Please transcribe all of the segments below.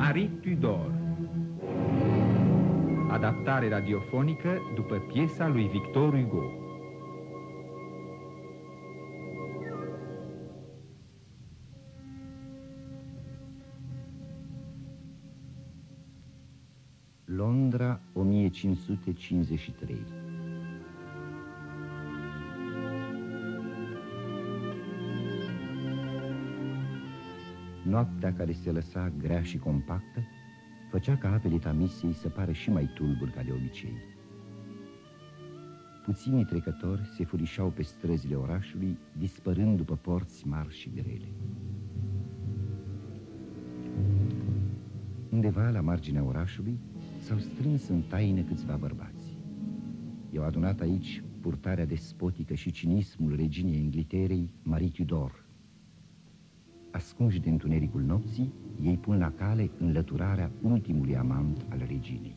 Marie Tudor. Adaptare radiofonică după piesa lui Victor Hugo. Londra, 1553. Noaptea, care se lăsa grea și compactă, făcea ca apele Tamisiei să pară și mai tulburi ca de obicei. Puținii trecători se furișau pe străzile orașului, dispărând după porți mari și grele. Undeva la marginea orașului s-au strâns în taină câțiva bărbați. I-au adunat aici purtarea despotică și cinismul reginei Inghilterei, Marie Tudor. Ascunși de întunericul nopții, ei pun la cale înlăturarea ultimului amant al reginei.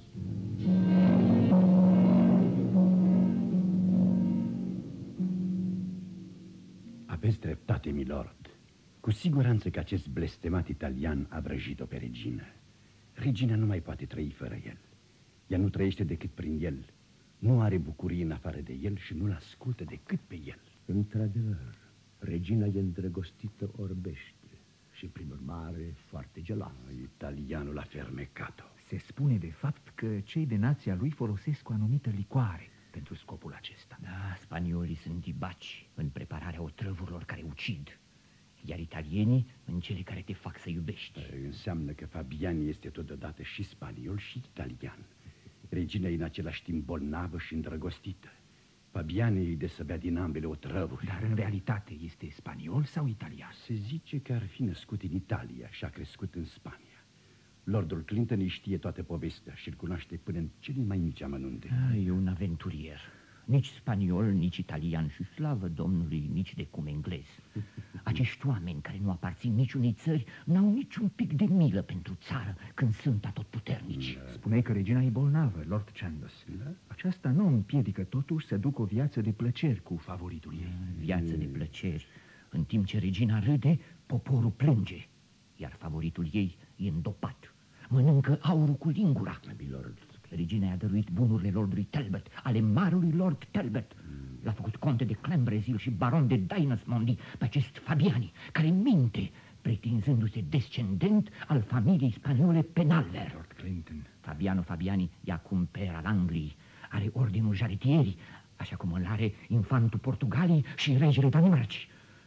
Aveți dreptate, milord. Cu siguranță că acest blestemat italian a vrăjit-o pe regină. Regina nu mai poate trăi fără el. Ea nu trăiește decât prin el. Nu are bucurie în afară de el și nu-l ascultă decât pe el. Într-adevăr, regina e îndrăgostită orbește și, prin urmare, foarte geloasă. Italianul a fermecat-o. Se spune de fapt că cei de nația lui folosesc o anumită licoare pentru scopul acesta. Da, spaniolii sunt dibaci în prepararea otrăvurilor care ucid, iar italienii în cele care te fac să iubești. Înseamnă că Fabiani este totodată și spaniol și italian. Regina e în același timp bolnavă și îndrăgostită. Fabiani îi desăbea din ambele otrăvuri. Dar în realitate este spaniol sau italian? Se zice că ar fi născut în Italia și a crescut în Spania. Lordul Clinton îi știe toată povestea și îl cunoaște până în cele mai mici amănunte. E un aventurier. Nici spaniol, nici italian și, slavă Domnului, nici de cum englez. Acești oameni care nu aparțin niciunei țări n-au niciun pic de milă pentru țară când sunt atotputernici. Spuneai că regina e bolnavă, Lord Chandos. Aceasta nu împiedică totuși să ducă o viață de plăceri cu favoritul ei. Viață de plăceri. În timp ce regina râde, poporul plânge, iar favoritul ei e îndopat. Mănâncă aurul cu lingura. Regina i-a dăruit bunurile lordului Talbot, ale marelui Lord Talbot. L-a făcut conte de Clanbrezil și baron de Dynasmondy pe acest Fabiani, care minte, pretinzându-se descendent al familiei spaniole Penalver. Lord Clinton. Fabiani e acum per al Angliei, are ordinul Jaritieri, așa cum îl are infantul Portugalii și regele Danimarcii.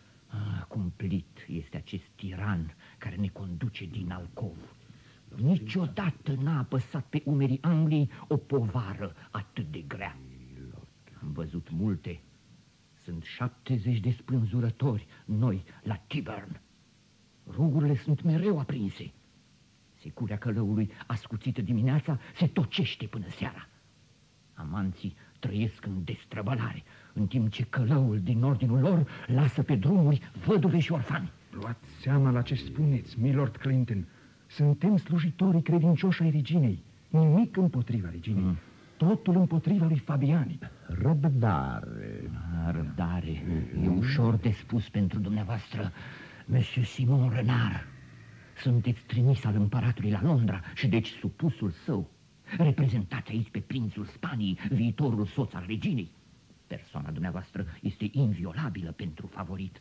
Cumplit este acest tiran care ne conduce din alcov. Niciodată n-a apăsat pe umerii Angliei o povară atât de grea. Am văzut multe. Sunt 70 de spânzurători noi la Tyburn. Rugurile sunt mereu aprinse. Securea călăului ascuțită dimineața se tocește până seara. Amanții trăiesc în destrăbălare, în timp ce călăul din ordinul lor lasă pe drumuri văduve și orfani. Luați seama la ce spuneți, milord Clinton. Suntem slujitorii credincioși ai reginei. Nimic împotriva reginei. Totul împotriva lui Fabiani. Răbdare. Răbdare. E ușor de spus pentru dumneavoastră, Monsieur Simon Renard. Sunteți trimis al împăratului la Londra și deci supusul său. Reprezentați aici pe prințul Spaniei, viitorul soț al reginei. Persoana dumneavoastră este inviolabilă pentru favorit.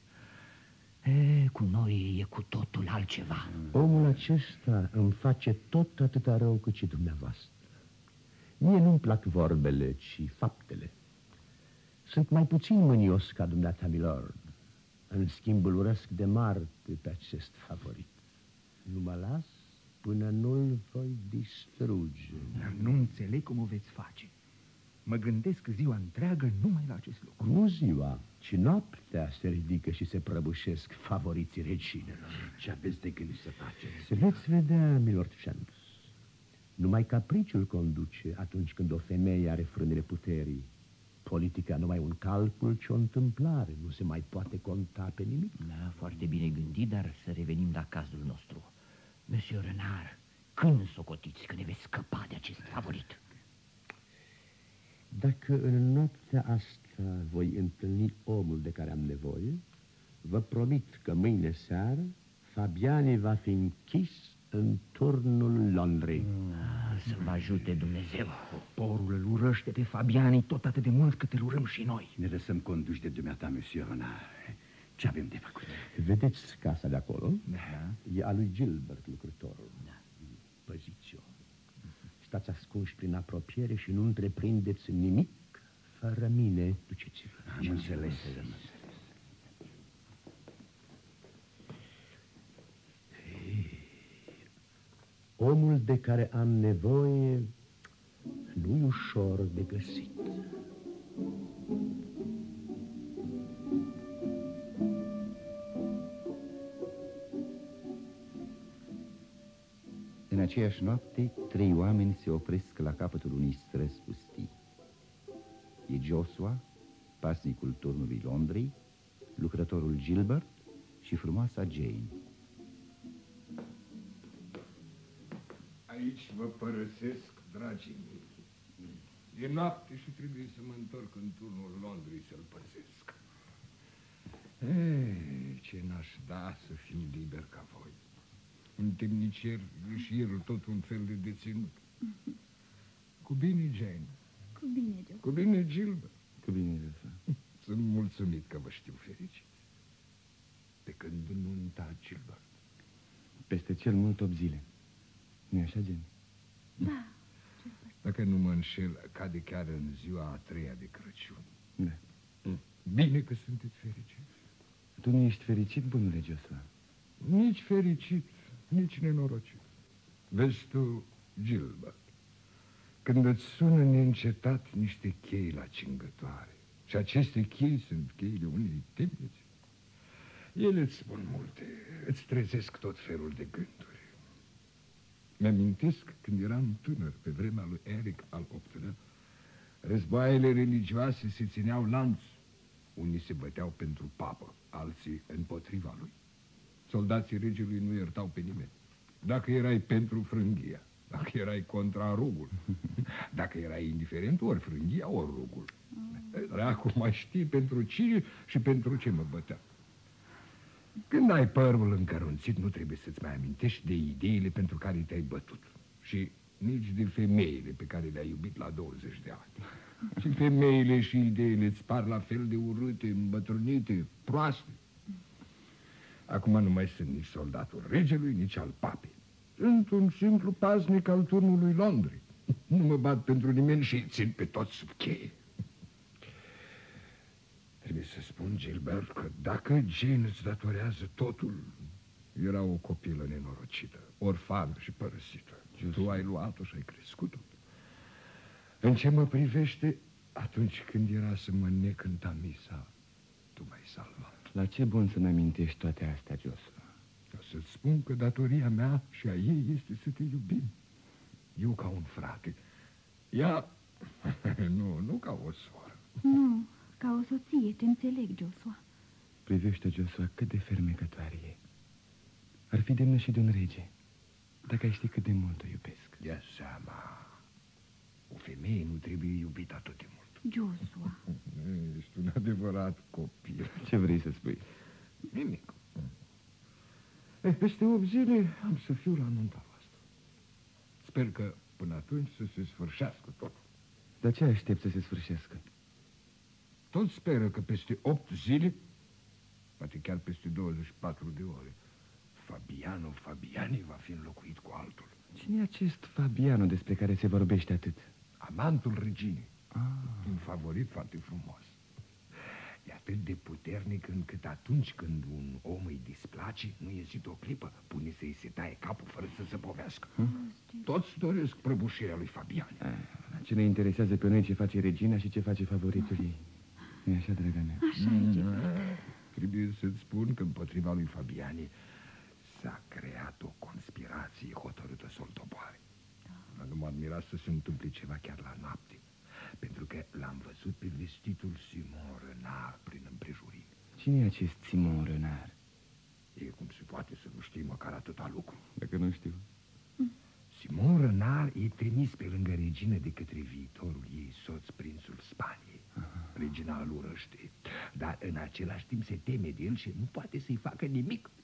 Cu noi e cu totul altceva. Omul acesta îmi face tot atâta rău cât și dumneavoastră. Mie nu-mi plac vorbele, ci faptele. Sunt mai puțin mânios ca dumneata, milord. În schimb, îl urăsc de moarte pe acest favorit. Nu mă las până nu-l voi distruge. Dar nu înțeleg cum o veți face. Mă gândesc ziua întreagă numai la acest lucru. Nu ziua, ci noaptea se ridică și se prăbușesc favoriții reginelor. Ce aveți de gând să faceți? Veți vedea, milord Chandos. Numai capriciul conduce atunci când o femeie are frânele puterii. Politica nu mai un calcul, ci o întâmplare. Nu se mai poate conta pe nimic. Da, foarte bine gândit, dar să revenim la cazul nostru. Monsieur Renard, când socotiți că ne veți scăpa de acest favorit? Dacă în noaptea asta voi întâlni omul de care am nevoie, vă promit că mâine seară Fabiani va fi închis în turnul Londrei. Să vă ajute Dumnezeu. Poporul îl urăște pe Fabiani tot atât de mult cât îl urâm și noi. Ne lăsăm conduși de dumneata, monsieur Renard. Ce avem de făcut? Vedeți casa de acolo? Da. E a lui Gilbert, lucrătorul. Da. Păziți-o. Stați ascunși prin apropiere și nu întreprindeți nimic fără mine. Duceți-vă. Am înțeles. Omul de care am nevoie nu-i ușor de găsit. În aceeași noapte, 3 oameni se opresc la capătul unei străzi pustii. E Joshua, pasnicul turnului Londrei, lucrătorul Gilbert și frumoasa Jane. Aici vă părăsesc, dragii mei. E noapte și trebuie să mă întorc în turnul Londrei să-l păzesc. Ce n-aș da să fiu liber ca voi. Un temnicer, greșierul, tot un fel de deținut. Cu bine, Jane. Cu bine, Joe. Cu bine, Gilbert. Cu bine, Joshua. Sunt mulțumit că vă știu fericit. De când nunta, Gilbert? Peste cel mult 8 zile. Nu-i așa, Jane? Da. Dacă nu mă înșel, cade chiar în ziua a 3-a de Crăciun. Da. Bine că sunteți fericiți. Tu nu ești fericit, bunule Joshua? Nici fericit, nici nenorocit. Vezi tu, Gilbert, când îți sună neîncetat niște chei la cingătoare, și aceste chei sunt cheile unei temnițe, ele îți spun multe, îți trezesc tot felul de gânduri. Mi-amintesc când eram tânăr, pe vremea lui Eric al VIII-lea, războaiele religioase se țineau lanț. Unii se băteau pentru papă, alții împotriva lui. Soldații regelui nu iertau pe nimeni. Dacă erai pentru frânghia, dacă erai contra rugul, dacă erai indiferent, ori frânghia, ori rugul. Acum mai știi pentru cine și pentru ce mă băteam. Când ai părul încărunțit, nu trebuie să-ți mai amintești de ideile pentru care te-ai bătut. Și nici de femeile pe care le-ai iubit la 20 de ani. Și femeile și ideile îți par la fel de urâte, îmbătrânite, proaste. Acum nu mai sunt nici soldatul regelui, nici al papei. Sunt un simplu paznic al turnului Londrei. Nu mă bat pentru nimeni și îi țin pe toți sub cheie. Trebuie să spun, Gilbert, că dacă Jane îți datorează totul, era o copilă nenorocită, orfană și părăsită. Tu ai luat-o și ai crescut-o. În ce mă privește, atunci când era să mă nec în Tamisa, tu m-ai salvat. La ce bun să-mi amintești toate astea, Joshua? Ca să-ți spun că datoria mea și a ei este să te iubim. Eu ca un frate. Ea, nu ca o soră. Nu, ca o soție, te înțeleg, Joshua. Privește, Joshua, cât de fermecătoare e. Ar fi demnă și de un rege, dacă ai ști cât de mult o iubesc. Ia seama, o femeie nu trebuie iubită atât de mult. Joshua. Ești un adevărat copil. Ce vrei să spui? Nimic. Peste 8 zile am să fiu la nunta voastră. Sper că până atunci să se sfârșească totul. Dar ce aștept să se sfârșească? Tot speră că peste 8 zile, poate chiar peste 24 de ore, Fabiani va fi înlocuit cu altul. Cine e acest Fabiano despre care se vorbește atât? Amantul reginei. Un favorit foarte frumos. E atât de puternic încât atunci când un om îi displace, nu ezită o clipă, pune să-i se taie capul fără să se povească. Toți doresc prăbușirea lui Fabiani. Ce ne interesează pe noi ce face regina și ce face favoritul ei. Nu-i așa, draga mea? Așa e, Gilbert. Trebuie să-ți spun că împotriva lui Fabiani s-a creat o conspirație hotărâtă să-l doboare. Dar nu m-ar mira să se întâmple ceva chiar la noapte, pentru că l-am văzut pe vestitul Simon Renard prin împrejurimi. Cine e acest Simon Renard? E cum se poate să nu știi măcar atâta lucru. Dacă nu știu. Simon Renard e trimis pe lângă regină de către viitorul ei soț, prințul Spaniei. Regina îl urăște, dar în același timp se teme de el și nu poate să-i facă nimic.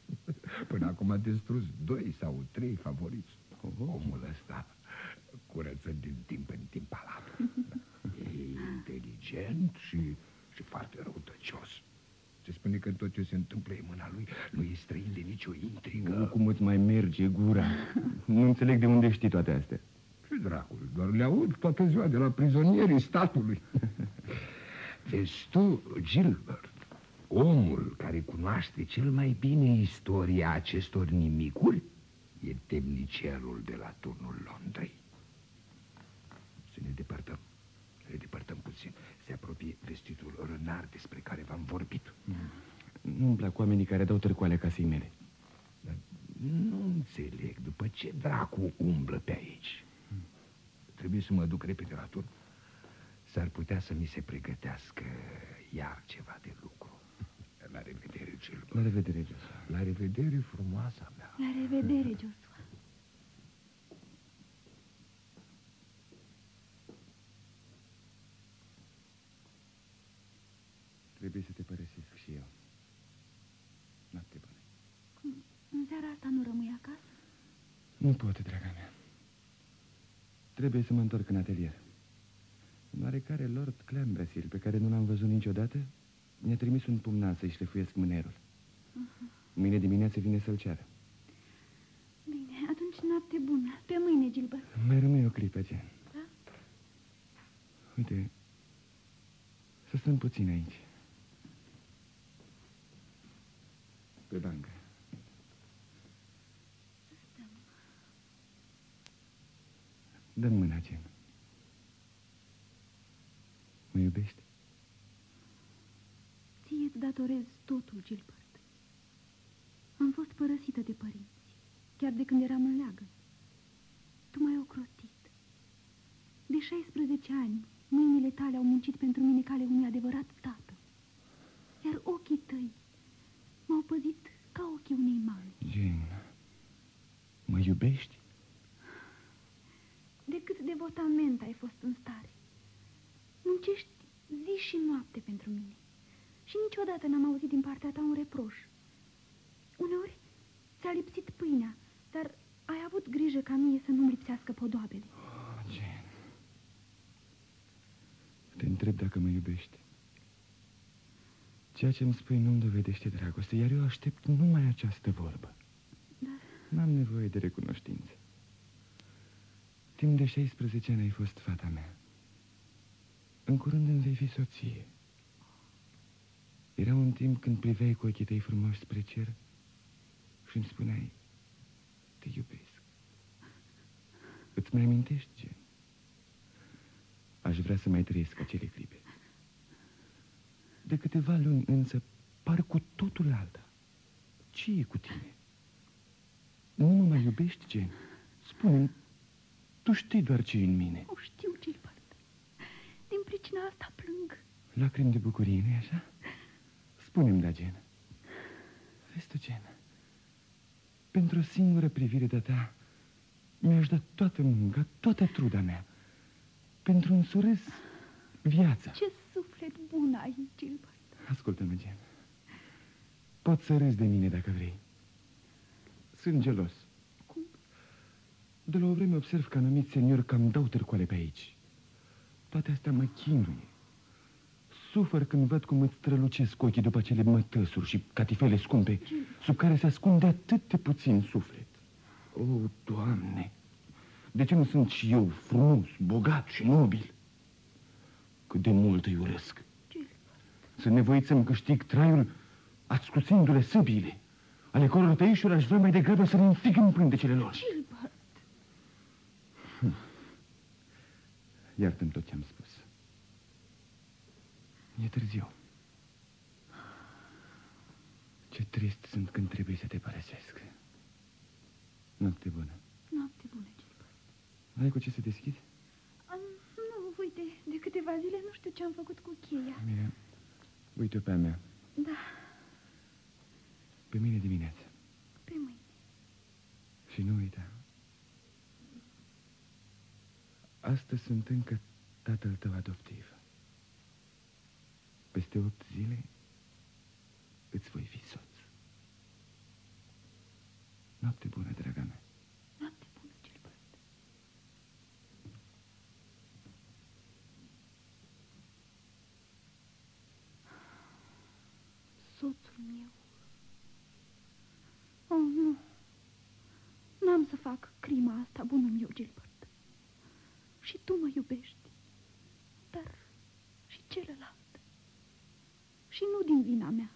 Până acum a distrus 2 sau 3 favoriți. Omul ăsta curăță din timp în timp palatul. E inteligent și foarte răutăcios. Se spune că tot ce se întâmplă e mâna lui. Nu e străin de nicio intrigă. Cum îți mai merge gura? Nu înțeleg de unde știi toate astea. Ce dracul, doar le aud toată ziua de la prizonierii statului. Vezi tu, Gilbert, omul care cunoaște cel mai bine istoria acestor nimicuri e temnicerul de la turnul Londrei. Să ne depărtăm. Ne depărtăm puțin. Se apropie vestitul rănar despre care v-am vorbit. Nu-mi plac oamenii care dau târcoale casei mele. Dar nu înțeleg după ce dracu umblă pe aici. Trebuie să mă duc repede la turn. S-ar putea să mi se pregătească iar ceva de lucru. La revedere, Gilbert. La revedere, Joshua. La revedere, frumoasa mea. La revedere, Joshua. Trebuie să te părăsesc și eu. Noapte bună. În seara asta nu rămâi acasă? Nu pot, draga mea. Trebuie să mă întorc în atelier. Un oarecare Lord Clanbrassil, pe care nu l-am văzut niciodată, mi-a trimis un pumnal să-i șlefuiesc mânerul. Mâine dimineață vine să-l ceară. Bine, atunci noapte bună. Pe mâine, Gilbert. Mai rămâi o clipă, Jen. Da? Uite, să stăm puțin aici. Pe bancă. Stăm. Dă-mi mâna, Jen. Mă iubești? Ție îți datorez totul, Gilbert. Am fost părăsită de părinți, chiar de când eram în leagă. Tu m-ai ocrotit. De 16 ani, mâinile tale au muncit pentru mine cale unui adevărat tată. Iar ochii tăi m-au păzit ca ochii unei mame. Jane, mă iubești? De cât devotament ai fost în stare. Muncești zi și noapte pentru mine. Și niciodată n-am auzit din partea ta un reproș. Uneori ți-a lipsit pâinea, dar ai avut grijă ca mie să nu-mi lipsească podoabele. Oh, Jane, te întreb dacă mă iubești. Ceea ce îmi spui nu-mi dovedește dragoste, iar eu aștept numai această vorbă. Dar N-am nevoie de recunoștință. Timp de 16 ani ai fost fata mea. În curând îmi vei fi soție. Era un timp când priveai cu ochii tăi frumoși spre cer și îmi spuneai, te iubesc. Îți mai amintești, Jen? Aș vrea să mai trăiesc acele clipe. De câteva luni însă par cu totul alta. Ce e cu tine? Nu mă mai iubești, Jen? Spune-mi, tu știi doar ce e în mine. o știu, Gilbert. Din pricina asta plâng. Lacrimi de bucurie, nu-i așa? Spune-mi, da, Jen. Vezi tu, Jen, pentru o singură privire de-a ta mi-aș da toată munca, toată truda mea. Pentru un surâs, viața. Ce suflet bun ai, Gilbert. Ascultă-mă, Jen. Poți să râzi de mine dacă vrei. Sunt gelos. Cum? De la o vreme observ că anumiți seniori cam dau târcoale pe aici. Toate astea mă chinuie. Sufăr când văd cum îți strălucesc ochii după acele mătăsuri și catifele scumpe, sub care se ascunde atât de puțin suflet. O, Doamne, de ce nu sunt și eu frumos, bogat și nobil? Cât de mult îi urăsc. Sunt nevoit să-mi câștig traiul ascuțindu-le săbiile, ale căror tăișuri aș vrea mai degrabă să le înfig în pântecele lor. Gilbert. Iartă-mi tot ce-am spus. E târziu. Ce trist sunt când trebuie să te părăsesc. Noapte bună. Noapte bună, Gilbert. Ai cu ce să deschizi? Nu, uite, de câteva zile nu știu ce am făcut cu cheia. Bine, uite-o pe a mea. Da, Pe mine dimineața. pe mâine. Și nu uita. Astăzi sunt încă tatăl tău adoptiv. Peste 8 zile îți voi fi soț. Noapte bună, draga mea. Noapte bună, Gilbert. Soțul meu. Oh, nu. N-am să fac crima asta, bunul meu, Gilbert. Și tu mă iubești. Dar și celălalt. Și nu din vina mea.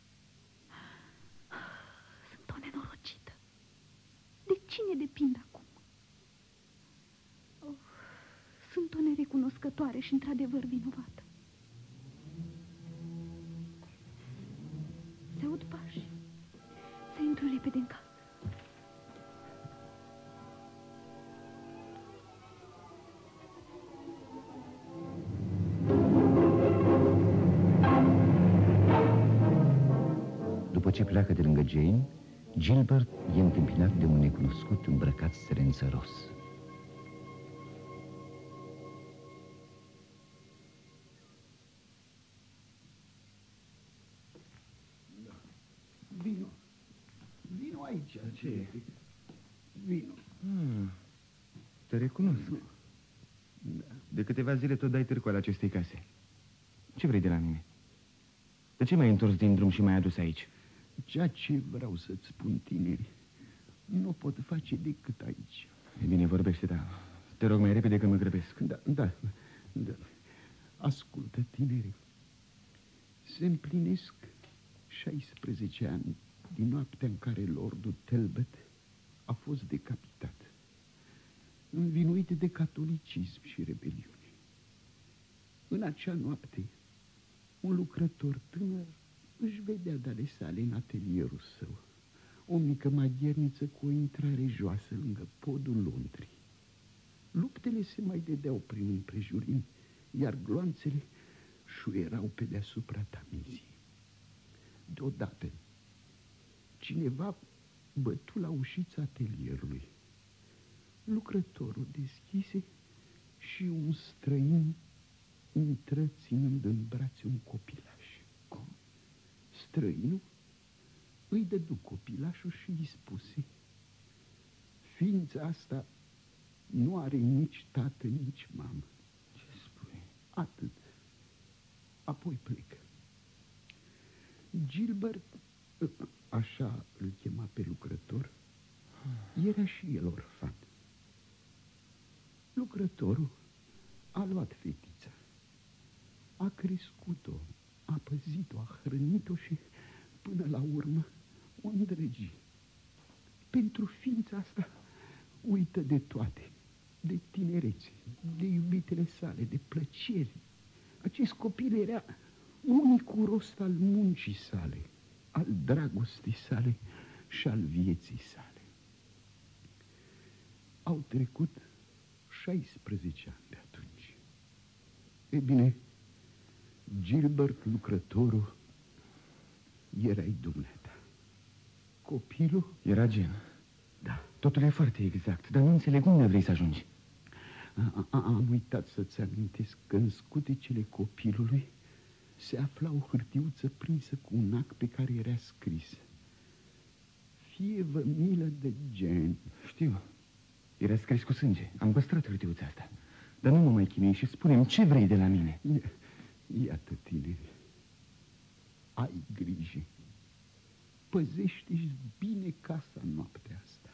Sunt o nenorocită. De cine depind acum? Oh, sunt o nerecunoscătoare și într-adevăr vinovată. Se aud pași. Să intru repede în casă. După ce pleacă de lângă Jane, Gilbert e întâmpinat de un necunoscut îmbrăcat strențăros. Vino. Vino aici. Ce e? Vino. Te recunosc. Da. De câteva zile tot dai târcoale acestei case. Ce vrei de la mine? De ce m-ai întors din drum și m-ai adus aici? Ceea ce vreau să-ți spun, tineri, nu pot face decât aici. E bine, vorbește, da. Te rog mai repede că mă grăbesc. Da. Ascultă, tineri. Se împlinesc 16 ani din noaptea în care Lordul Talbot a fost decapitat, învinuit de catolicism și rebeliune. În acea noapte, un lucrător tânăr își vedea de ale sale în atelierul său o mică magherniță cu o intrare joasă lângă podul Londrei. Luptele se mai dădeau prin împrejurimi, iar gloanțele șuierau pe deasupra tamizii. Deodată, cineva bătu la ușița atelierului. Lucrătorul deschise și un străin intră ținând în brațe un copilaș. Cum? Străinul îi dădu copilașul și îi spuse: ființa asta nu are nici tată, nici mamă. Ce spui? Atât. Apoi plecă. Gilbert, așa îl chema pe lucrător, era și el orfan. Lucrătorul a luat fetița, a crescut-o, a păzit-o, a hrănit-o și până la urmă o îndrăgi. Pentru ființa asta uită de toate, de tinerețe, de iubitele sale, de plăceri. Acest copil era unicul rost al muncii sale, al dragostei sale și al vieții sale. Au trecut 16 ani de atunci. E bine, Gilbert, lucrătorul, erai dumneata. Copilul? Era Gen. Da. Totul e foarte exact, dar nu înțeleg unde vrei să ajungi. Am uitat să-ți amintesc că în scutecele copilului se afla o hârtiuță prinsă cu un ac pe care era scris: fie-vă milă de Gen. Știu. Era scris cu sânge. Am păstrat hârtiuța asta. Dar nu mă mai chinui și spune-mi ce vrei de la mine. Iată, tineri, ai grijă. Păzește-și bine casa noaptea asta.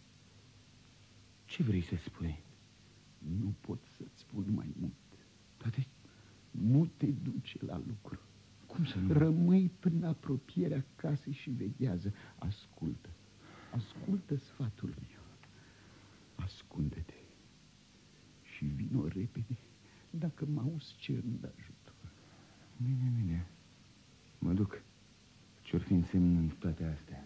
Ce vrei să spui? Nu pot să-ți spun mai mult. Toate... Nu te duce la lucru. Cum să nu? Rămâi până apropierea casei și veghează. Ascultă. Ascultă sfatul meu. Ascunde-te. Și vino repede dacă mă auzi cerând ajutor. Bine. Mă duc. Ce-or fi însemnând toate astea?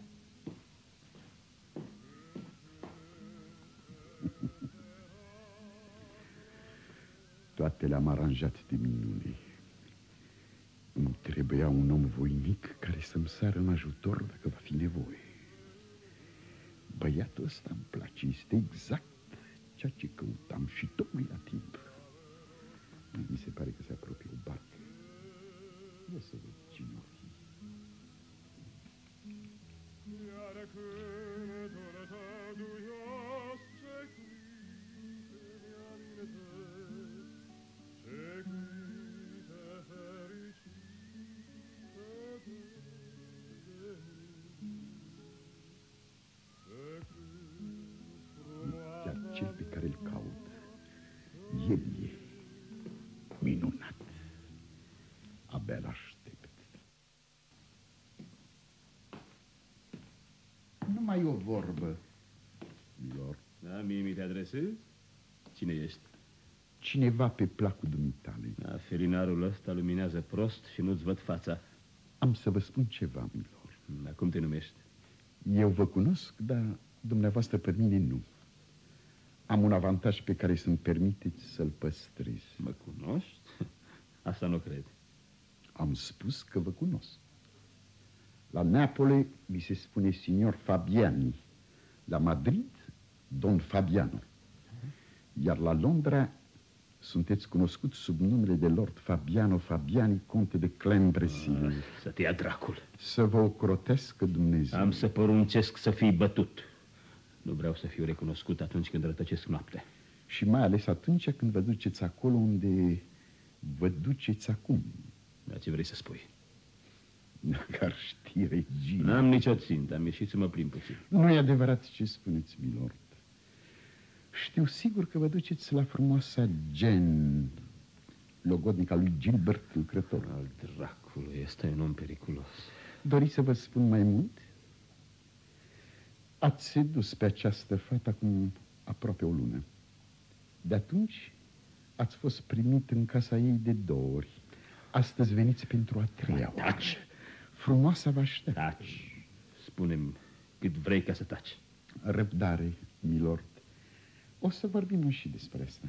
Toate le-am aranjat de minune. Îmi trebuia un om voinic care să-mi sară în ajutor dacă va fi nevoie. Băiatul ăsta îmi place, este exact ceea ce căutam și tocmai la timp. Mi se pare că se apropie o barcă. Ia să văd cine o fi. Numai o vorbă, milord. Da, mie mi te adresezi? Cine ești? Cineva pe placul dumitale. Da, felinarul ăsta luminează prost și nu-ți văd fața. Am să vă spun ceva, milord. Da, cum te numești? Eu vă cunosc, dar dumneavoastră pe mine nu. Am un avantaj pe care să-mi permiteți să-l păstrez. Mă cunoști? Asta nu cred. Am spus că vă cunosc. La Neapole mi se spune signor Fabiani. La Madrid, Don Fabiano. Iar la Londra sunteți cunoscut sub numele de Lord Fabiano Fabiani, conte de Clembresil. Să te ia dracul. Să vă ocrotească Dumnezeu. Am să poruncesc să fii bătut. Nu vreau să fiu recunoscut atunci când rătăcesc noaptea. Și mai ales atunci când vă duceți acolo unde vă duceți acum. Dar ce vrei să spui? Dacă ar ști regina. N-am nicio țintă, am ieșit să mă plimb puțin. Nu e adevărat ce spuneți, milord. Știu sigur că vă duceți la frumoasa Jen, logodnica lui Gilbert lucrător. Al dracului, este un om periculos. Doriți să vă spun mai mult? Ați sedus pe această fată acum aproape o lună. De atunci ați fost primit în casa ei de 2 ori. Astăzi veniți pentru a 3-a oară. Taci! Frumoasa vă aștept. Taci! Spune-mi cât vrei ca să taci. Răbdare, milord. O să vorbim și despre asta.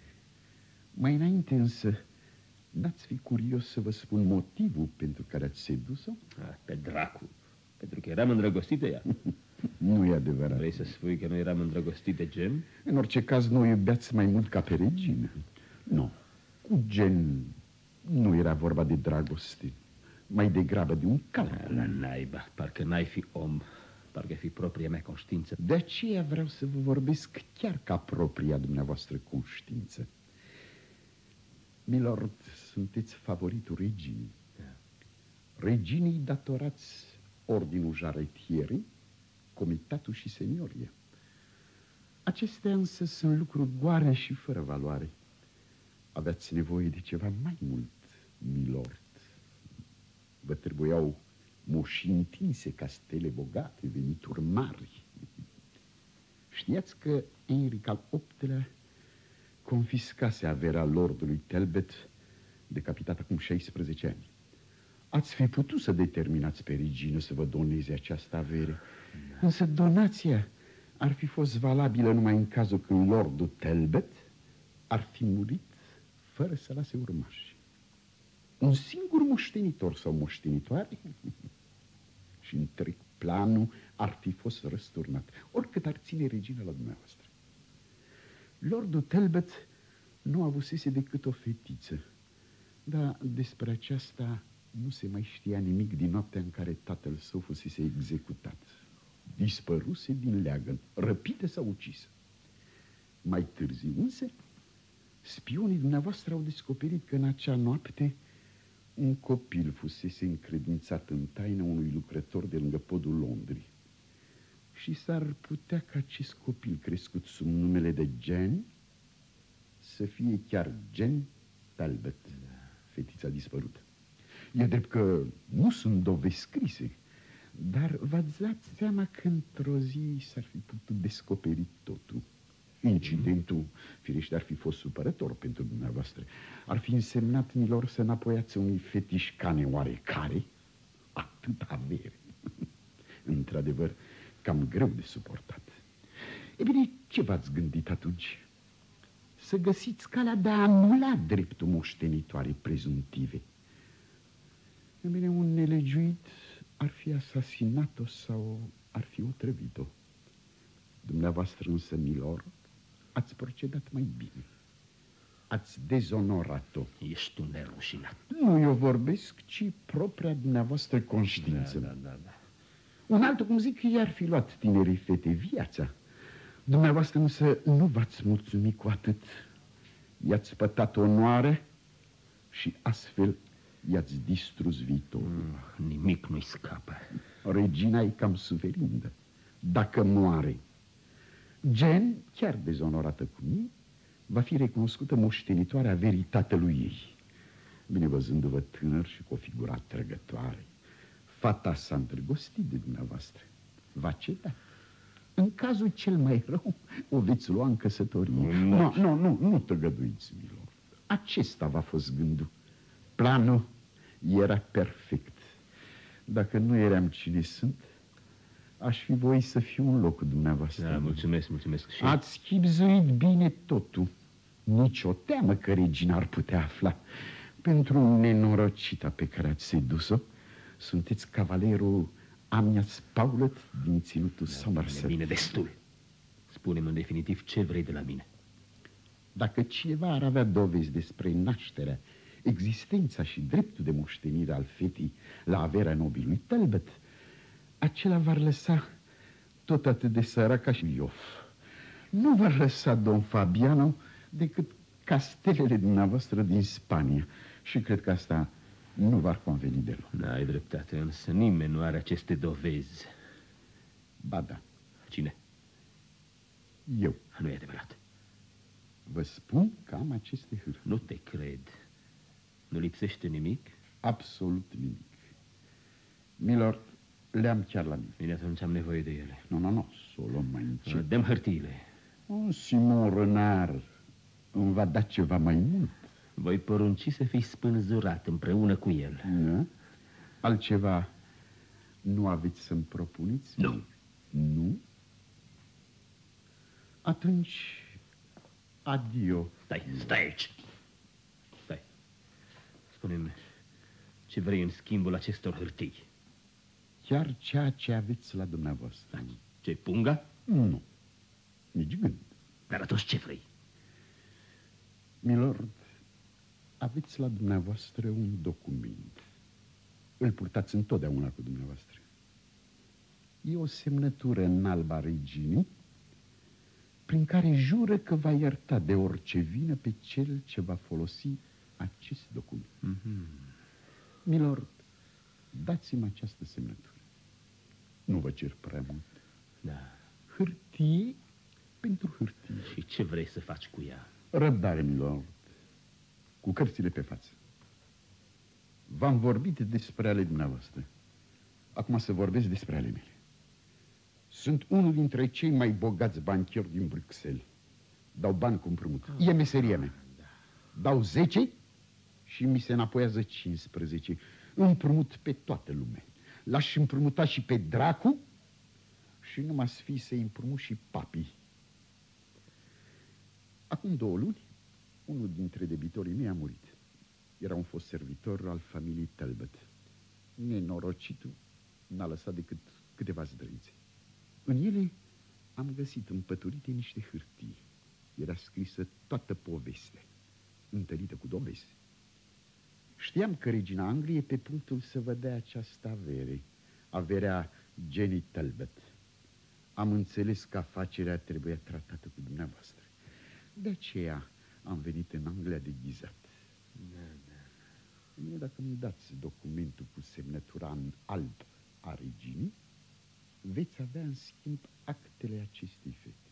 Mai înainte însă, n-ați fi curios să vă spun motivul pentru care ați sedus-o? Pe dracu! Pentru că eram îndrăgostit de ea. Nu e adevărat. Vrei să spui că nu eram îndrăgostit de Jen? În orice caz, nu o iubeați mai mult ca pe regină. Nu. Cu Jen nu era vorba de dragoste, mai degrabă de un calcul. La naiba, parcă n-ai fi om, parcă fi propria mea conștiință. De aceea vreau să vă vorbesc chiar ca propria dumneavoastră conștiință. Milord, sunteți favoritul reginii. Reginii datorați ordinul Jaretierii, comitatul și senioria. Acestea însă sunt lucruri goare și fără valoare. Aveați nevoie de ceva mai mult, milord. Vă trebuiau moșii întinse, castele bogate, venituri mari. Știați că Enric al VIII-lea confiscase averea lordului Talbot, decapitat acum 16 ani. Ați fi putut să determinați pe regină să vă doneze această avere, însă donația ar fi fost valabilă numai în cazul când lordul Talbot ar fi murit fără să lase urmași. Un singur moștenitor sau moștenitoare și întreg planul ar fi fost răsturnat, oricât ar ține regina la dumneavoastră. Lordul Talbot nu avusese decât o fetiță, dar despre aceasta nu se mai știa nimic din noaptea în care tatăl său fusese executat. Dispăruse din leagăn, răpită sau ucisă. Mai târziu însă, spionii dumneavoastră au descoperit că în acea noapte un copil fusese încredințat în taină unui lucrător de lângă podul Londrei. Și s-ar putea ca acest copil crescut sub numele de Jen să fie chiar Jen Talbot, fetița dispărută. E drept că nu sunt dovezi scrise, dar v-ați dat seama că într-o zi s-ar fi putut descoperi totul. Incidentul, firește, ar fi fost supărător pentru dumneavoastră. Ar fi însemnat, milor, să înapoiați unui fetiș cane oarecare atât avere. Într-adevăr, cam greu de suportat. E bine, ce v-ați gândit atunci? Să găsiți calea de a anula dreptul moștenitoare prezumtive. E bine, un nelegiuit ar fi asasinat-o sau ar fi otrăvit-o. Dumneavoastră însă, milor, ați procedat mai bine. Ați dezonorat-o. Ești un nerușinat. Nu eu vorbesc, ci propria dumneavoastră conștiință. Da. Un altul, cum zic, i-ar fi luat tinerii fete viața. Dumneavoastră însă nu v-ați mulțumit cu atât. I-ați pătat onoare și astfel i-ați distrus viitorul. Nimic nu-i scapă. Regina e cam suferindă. Dacă moare, Jen, chiar dezonorată cu mine, va fi recunoscută moștenitoare a verii tatălui ei. Bine, văzându-vă tânăr și cu o figură atrăgătoare, fata s-a îndrăgostit de dumneavoastră. Va ceda. În cazul cel mai rău, o veți lua în căsătorie. Nu tăgăduiți, Milord. Acesta v-a fost gândul. Planul era perfect. Dacă nu eram cine sunt, aș fi voit să fiu în locul dumneavoastră. Da, mulțumesc. Și... Ați chibzuit bine totul. Nici o teamă că regina ar putea afla. Pentru nenorocita pe care ați sedus-o, sunteți cavalerul Amias Paulet din ținutul Somerset. Bine, destul. Spune-mi în definitiv ce vrei de la mine. Dacă cineva ar avea dovezi despre nașterea, existența și dreptul de moștenire al fetii la averea nobilului Talbot, acela v-ar lăsa tot atât de sărac ca și Iof. Nu v-ar lăsa, domn Fabiano, decât castelele dumneavoastră din Spania. Și cred că asta nu v-ar conveni deloc. Da, ai dreptate, însă nimeni nu are aceste dovezi. Ba da. Cine? Eu. Nu e adevărat. Vă spun că am aceste hârtii. Nu te cred. Nu lipsește nimic? Absolut nimic. Milord, le-am chiar la mine. Bine, atunci am nevoie de ele. Nu, să o luăm mai încet. Dăm hârtiile. Simon Renard îmi va da ceva mai mult. Voi porunci să fii spânzurat împreună cu el. Da? Altceva nu aveți să-mi propuneți? Nu. Nu? Atunci, adio. Stai aici. Stai. Spune-mi, ce vrei în schimbul acestor hârtii? Chiar ceea ce aveți la dumneavoastră. Ce, punga? Nu, nici gând. Dar atunci ce vrei? Milord, aveți la dumneavoastră un document. Îl purtați întotdeauna cu dumneavoastră. E o semnătură în alba reginii prin care jură că va ierta de orice vină pe cel ce va folosi acest document. Milord, dați-mi această semnătură. Nu vă cer prea mult. Da. Hârtie pentru hârtie. Și ce vrei să faci cu ea? Răbdare, milord. Cu cărțile pe față. V-am vorbit despre ale dumneavoastră. Acum să vorbesc despre ale mele. Sunt unul dintre cei mai bogați banchieri din Bruxelles. Dau bani cu împrumut. E meseria mea. Dau 10 și mi se înapoiază 15. Împrumut pe toată lumea. L-aș împrumuta și pe dracu și nu m-a sfi să-i împrumut și papii. Acum 2 luni, unul dintre debitorii mei a murit. Era un fost servitor al familiei Talbot. Nenorocitul n-a lăsat decât câteva zdrânțe. În ele am găsit împăturite niște hârtii. Era scrisă toată povestea, întărită cu dovezi. Știam că regina Angliei e pe punctul să vă dea această avere, averea Jenny Talbot. Am înțeles că afacerea trebuia tratată cu dumneavoastră. De aceea am venit în Anglia deghizat. Mie, dacă mi dați documentul cu semnătura în alb a reginii, veți avea în schimb actele acestei fete.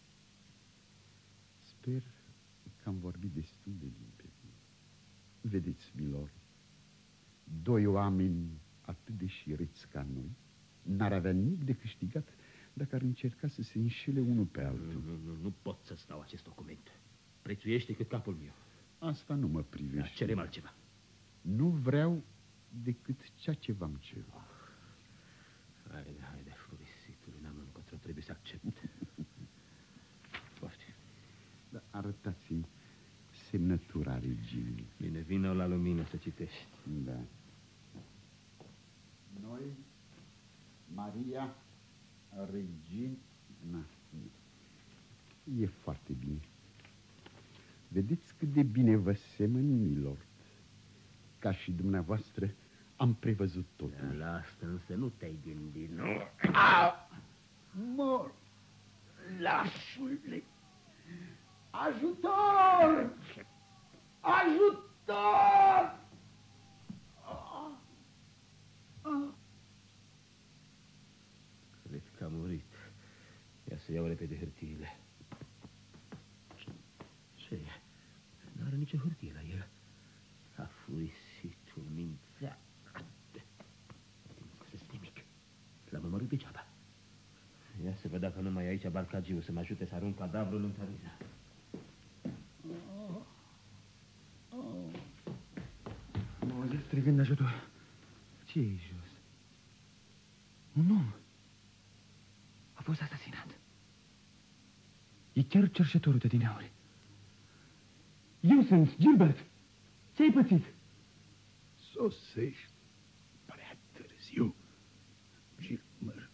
Sper că am vorbit destul de limpede. Vedeți, milord, 2 oameni atât de șireți ca noi n-ar avea nimic de câștigat dacă ar încerca să se înșele unul pe altul. Nu pot să-ți dau acest document. Prețuiește cât capul meu. Asta nu mă privește. Da, cerem altceva. Nu vreau decât ceea ce v-am cerut. Haide, furisitul, n-am încotro, trebuie să accept. Poftim. Da, arătați-mi semnătura reginii. Bine, vină la lumină să citești. Da. Noi, Maria, regina. E foarte bine. Vedeți cât de bine vă semăn, milord. Ca și dumneavoastră am prevăzut totul. La asta însă nu te-ai gândit, nu? Mor! Lașule! Ajutor! Ajutor! Cred că a murit. Ia să iau repede hârtiile. Ce e? Nu are nicio hârtie la el. A furisitul, mințea. Nu găsesc nimic. L-am omorât degeaba. Ia să văd dacă numai aici Barcagiu să mă ajute să arunc cadavrul în Tariza. Mă auzit strigând ajutor. Ce e jos? Un om. A fost asasinat. E chiar cerșetorul de dineauri. Eu sunt Gilbert. Ce-ai pățit? Sosești prea târziu, Gilbert.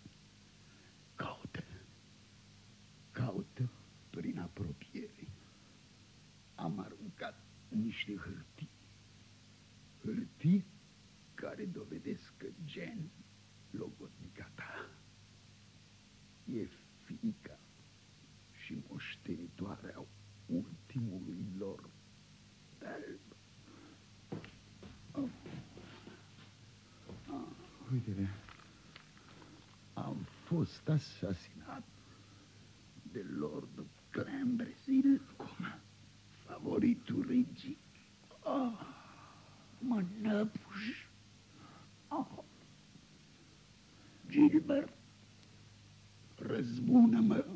Caută prin apropiere. Am aruncat niște hârtii. Hârtii care dovedesc că Jen, logodnica ta, e fiica și moștenitoarea ultimului lor alb. Uite-le. Am fost asasinat de Lordul Clambrezil. Cum? Favoritul regii. Mă năbuș. Gilbert, răzbună-mă.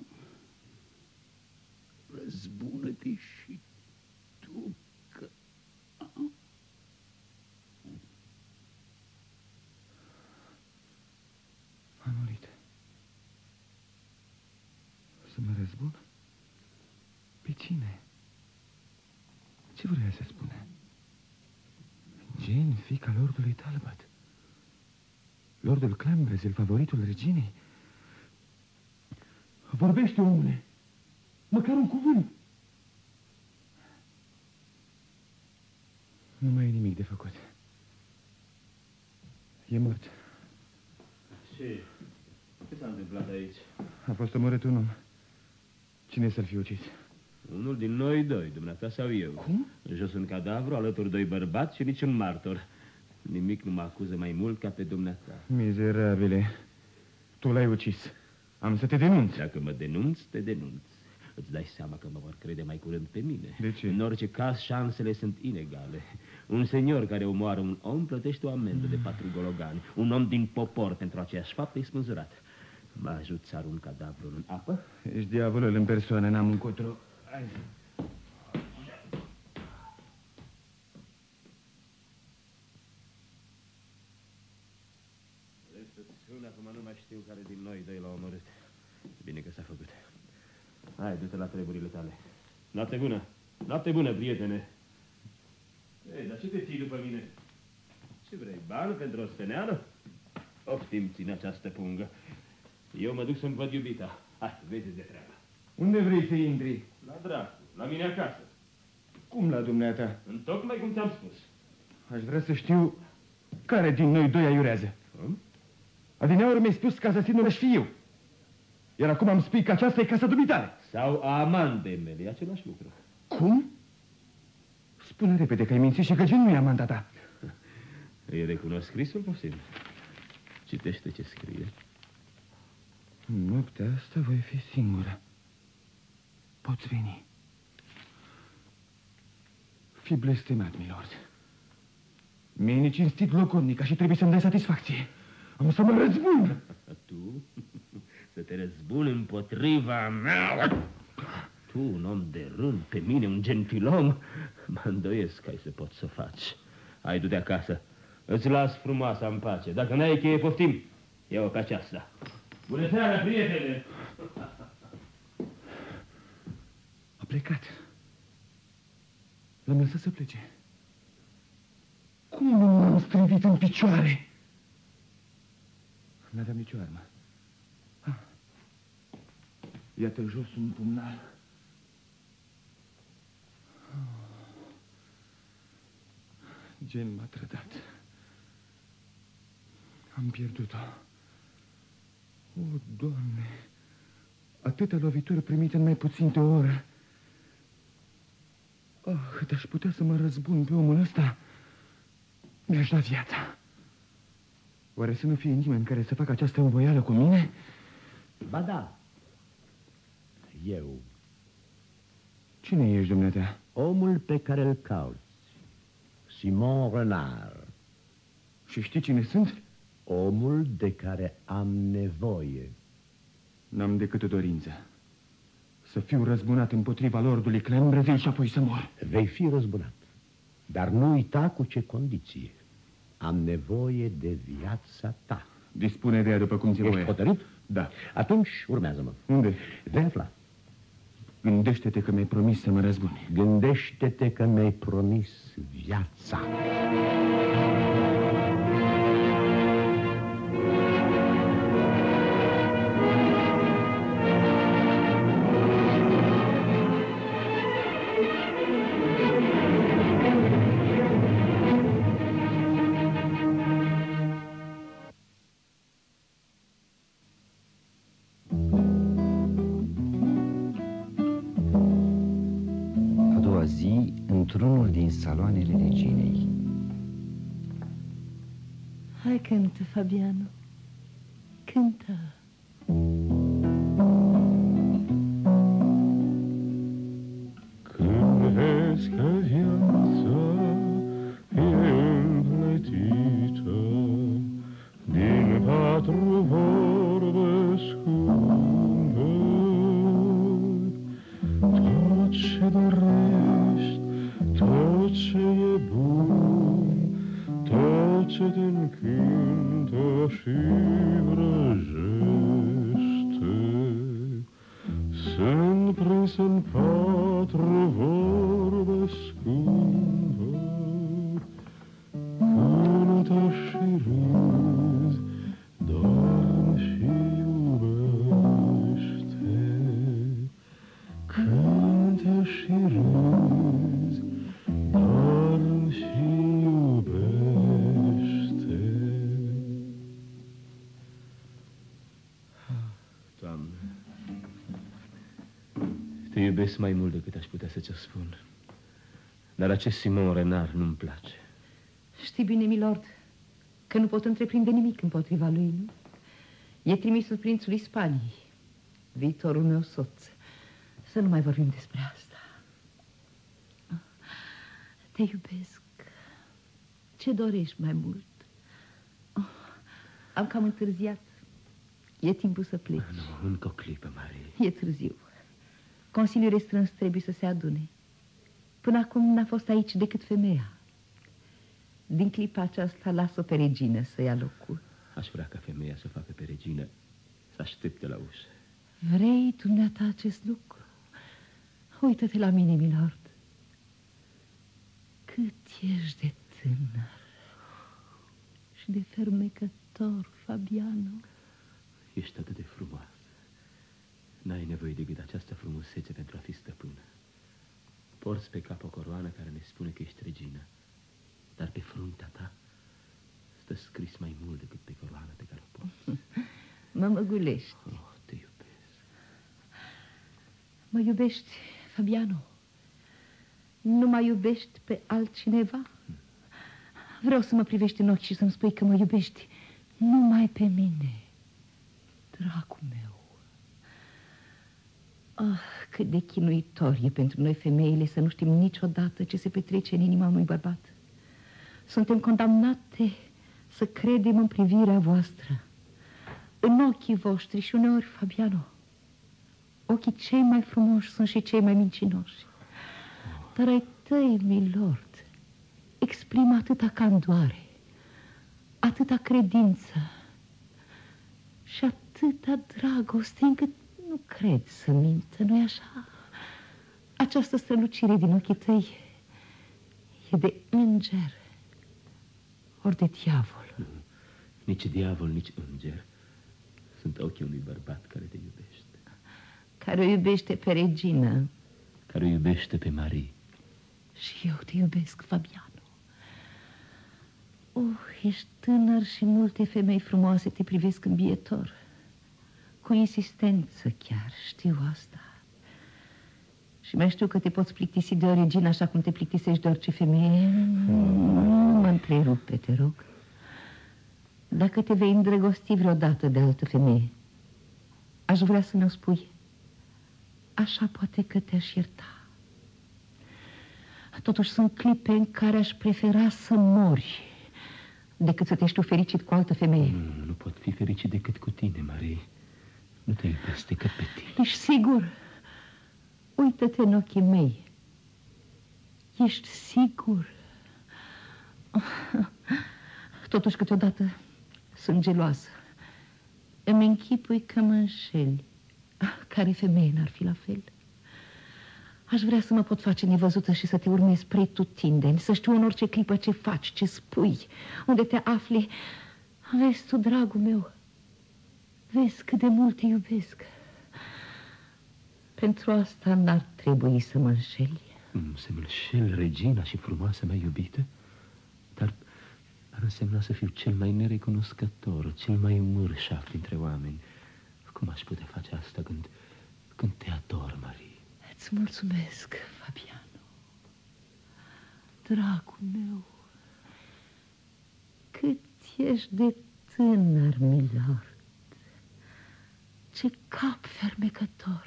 Răzbună-te și tu, că... A murit. Să mă răzbun? Pe cine? Ce vrea să spune? Jane, fiica lordului Talbot. Lordul Clambrezil, favoritul reginei. Vorbește, omule! Măcar un cuvânt! Nu mai e nimic de făcut. E mort. Ce s-a întâmplat aici? A fost omorât un om. Cine să-l fi ucis? Unul din noi doi, dumneata sau eu. Cum? Jos un cadavru, alături doi bărbați și niciun martor. Nimic nu mă acuză mai mult ca pe dumneata. Mizerabile, tu l-ai ucis. Am să te denunț. Dacă mă denunț, te denunț. Îți dai seama că mă vor crede mai curând pe mine. De ce? În orice caz, șansele sunt inegale. Un senior care omoară un om plătește o amendă de 4 gologani. Un om din popor pentru aceeași faptă e spânzurat. Mă ajut să arunc cadavrul în apă? Ești diavolul în persoană, n-am încotro. Hai. Vrei să-ți spun, acum nu mai știu care din noi doi l-a omorât. Bine că s-a făcut. Hai, du-te la treburile tale. Noapte bună! Noapte bună, prietene! Ei, dar ce te ții după mine? Ce vrei, bani pentru o steneală? Optim, ține această pungă. Eu mă duc să-mi văd iubita. Hai, vezi de treaba. Unde vrei să intri? La dracu, la mine acasă. Cum la dumneata? Întocmai cum ți-am spus. Aș vrea să știu care din noi doi aiurează. Adineauri mi-ai spus că asasinul aș fi eu. Iar acum îmi spui că aceasta e casa dumitale. Sau amante mele, e același lucru. Cum? Spune repede că ai mințit și că Gen nu e amanta ta. Îi recunosc scrisul posibil. Citește ce scrie. În noaptea asta voi fi singură. Poți veni. Fi blestemat, milord. Mi-ai necinstit logodnica și trebuie să-mi dai satisfacție. Am să mă răzbun. Tu? Să te răzbun împotriva mea? Tu, un om de rând, pe mine, un gentilom? Mă îndoiesc că ai să poți să faci. Hai, du-te acasă. Îți las frumoasa în pace. Dacă n-ai cheie, poftim. Ia-o pe aceasta. Bună seara, prietene! A plecat. L-am lăsat să plece. Cum nu m-am strâmbit în picioare? N-aveam nicio armă. Iată-l jos un pumnal. Gen m-a trădat. Am pierdut-o. O, Doamne, atâtea lovituri primite în mai puțin de o oră. Cât aș putea să mă răzbun pe omul ăsta, mi-aș da viața. Oare să nu fie nimeni care să facă această învoială cu mine? Ba da. Eu. Cine ești, dumneata? Omul pe care îl cauți. Simon Renard. Și știi cine sunt? Omul de care am nevoie. N-am decât o dorință. Să fiu răzbunat împotriva lordului Clenbreville și apoi să mor. Vei fi răzbunat. Dar nu uita cu ce condiție. Am nevoie de viața ta. Dispune de ea după cum ți voie. Ești hotărât? Da. Atunci urmează-mă. Unde? Vei afla. Gândește-te că mi-ai promis să mă răzbuni. Gândește-te că mi-ai promis viața. Într-unul din saloanele reginei. Hai, cântă, Fabiano. Cântă. Când vezi că viața e împletită din 4 vorbe scumpe, tot ce dorești, tot ce e bun, tot ce te încântă și vrăjește, sunt prins în 4 vorbe scumpe. Cântă și râzi, doarme și iubește. Cântă și râzi, doarme și iubește. Doamne, te iubesc mai mult decât aș putea să ți-o spun. Dar acest Simon Renard nu-mi place. Știi bine, milord, că nu pot întreprinde nimic împotriva lui, nu? E trimisul prințului Spaniei, viitorul meu soț. Să nu mai vorbim despre asta. Te iubesc. Ce dorești mai mult? Am cam întârziat. E timpul să pleci. Nu, încă o clipă, Marie. E târziu. Consiliul restrâns trebuie să se adune. Până acum n-a fost aici decât femeia. Din clipa aceasta las-o pe regină să ia locul. Aș vrea ca femeia să facă pe regină să aștepte la ușă. Vrei dumneata acest lucru? Uită-te la mine, milord. Cât ești de tânăr și de fermecător, Fabiano. Ești atât de frumoasă. N-ai nevoie decât de această frumusețe pentru a fi stăpână. Porți pe cap o coroană care ne spune că ești regină, dar pe fruntea ta stă scris mai mult decât pe coroana pe care o porți. Mă măgulești. Oh, te iubesc. Mă iubești, Fabiano? Nu mai iubești pe altcineva? Vreau să mă privești în ochi și să-mi spui că mă iubești numai pe mine, dragul meu. Ah, cât de chinuitor e pentru noi femeile să nu știm niciodată ce se petrece în inima unui bărbat. Suntem condamnate să credem în privirea voastră, în ochii voștri și uneori, Fabiano, ochii cei mai frumoși sunt și cei mai mincinoși. Dar ai tăi, milord, exprimă atâta candoare, atâta credință și atâta dragoste, încât nu cred să mintă, nu-i așa? Această strălucire din ochii tăi e de înger ori de diavol. Nu, nici diavol, nici înger. Sunt ochii unui bărbat care te iubește. Care o iubește pe regină. Care o iubește pe Marie. Și eu te iubesc, Fabiano. Ești tânăr și multe femei frumoase te privesc îmbietor. Cu insistență chiar, știu asta. Și mai știu că te poți plictisi de o regină așa cum te plictisești de orice femeie. Nu mă întrerupe, te rog. Dacă te vei îndrăgosti vreodată de altă femeie, aș vrea să ne-o spui. Așa poate că te-aș ierta. Totuși sunt clipe în care aș prefera să mori decât să te știu fericit cu altă femeie. Nu pot fi fericit decât cu tine, Marie. Nu te iubesc decât pe tine. Ești sigur? Uită-te în ochii mei. Ești sigur? Totuși, câteodată sunt geloasă. Îmi închipui că mă înșeli. Care femeie n-ar fi la fel? Aș vrea să mă pot face nevăzută și să te urmez pretutindeni, să știu în orice clipă ce faci, ce spui, unde te afli. Vezi tu, dragul meu, vezi cât de mult te iubesc. Pentru asta n-ar trebui să mă înșeli. Să mă înșel, regina și frumoasa mea iubită? Dar ar însemna să fiu cel mai nerecunoscător, cel mai mărșav dintre oameni. Cum aș putea face asta când te ador, Marie? Îți mulțumesc, Fabiano. Dragul meu, cât ești de tânăr, milord. Ce cap fermecător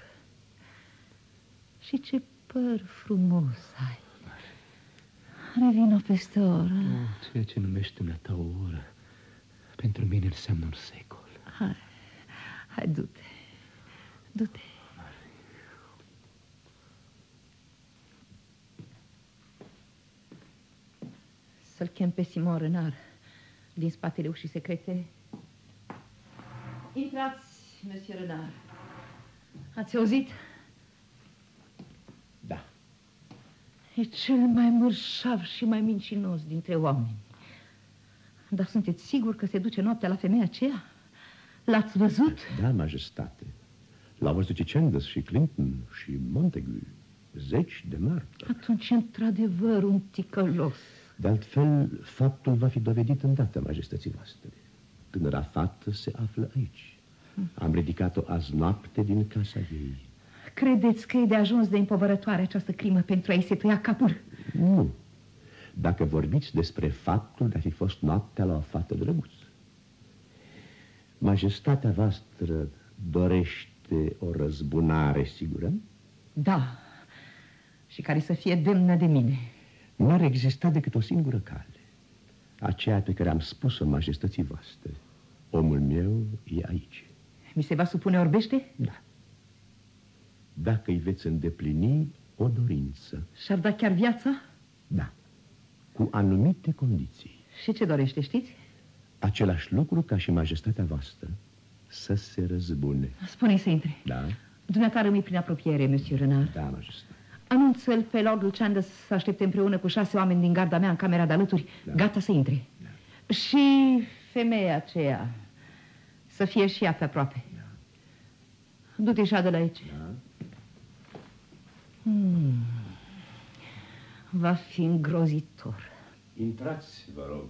și ce păr frumos ai. Revină peste o oră. Ceea ce numești dumneata o oră, pentru mine înseamnă un secol. Hai, du-te. Du-te. Să-l chem pe Simon Renard din spatele ușii secrete. Intrați, monsieur Renard. Ați auzit? Da. E cel mai mărșav și mai mincinos dintre oameni. Dar sunteți sigur că se duce noaptea la femeia aceea? L-ați văzut? Da, majestate. L-au văzut și Chandos, și Clinton, și Montagu. Zeci de martori. Atunci, într-adevăr, un ticălos. De altfel, faptul va fi dovedit îndată, majestății voastre. Tânăra fată se află aici. Am ridicat-o azi noapte din casa ei. Credeți că e de ajuns de împovărătoare această crimă pentru a-i se tăia capul? Nu. Dacă vorbiți despre faptul de a fi fost noaptea la o fată drăguță. Majestatea voastră dorește o răzbunare sigură? Da, și care să fie demnă de mine. N-ar exista decât o singură cale. Aceea pe care am spus-o majestății voastre. Omul meu e aici. Mi se va supune orbește? Da. Dacă îi veți îndeplini o dorință. Și-ar da chiar viața? Da. Cu anumite condiții. Și ce dorește, știți? Același lucru ca și majestatea voastră. Să se răzbune. Spune-i să intre. Da. Dumneata rămâi prin apropiere, monsieur Renard. Da, majestate. Anunță-l pe lordul Chandos să aștepte împreună cu 6 oameni din garda mea în camera de alături. Da. Gata să intre. Da. Și femeia aceea să fie și ea pe aproape. Da. Du-te și adă-l aici. Da. Va fi îngrozitor. Intrați, vă rog.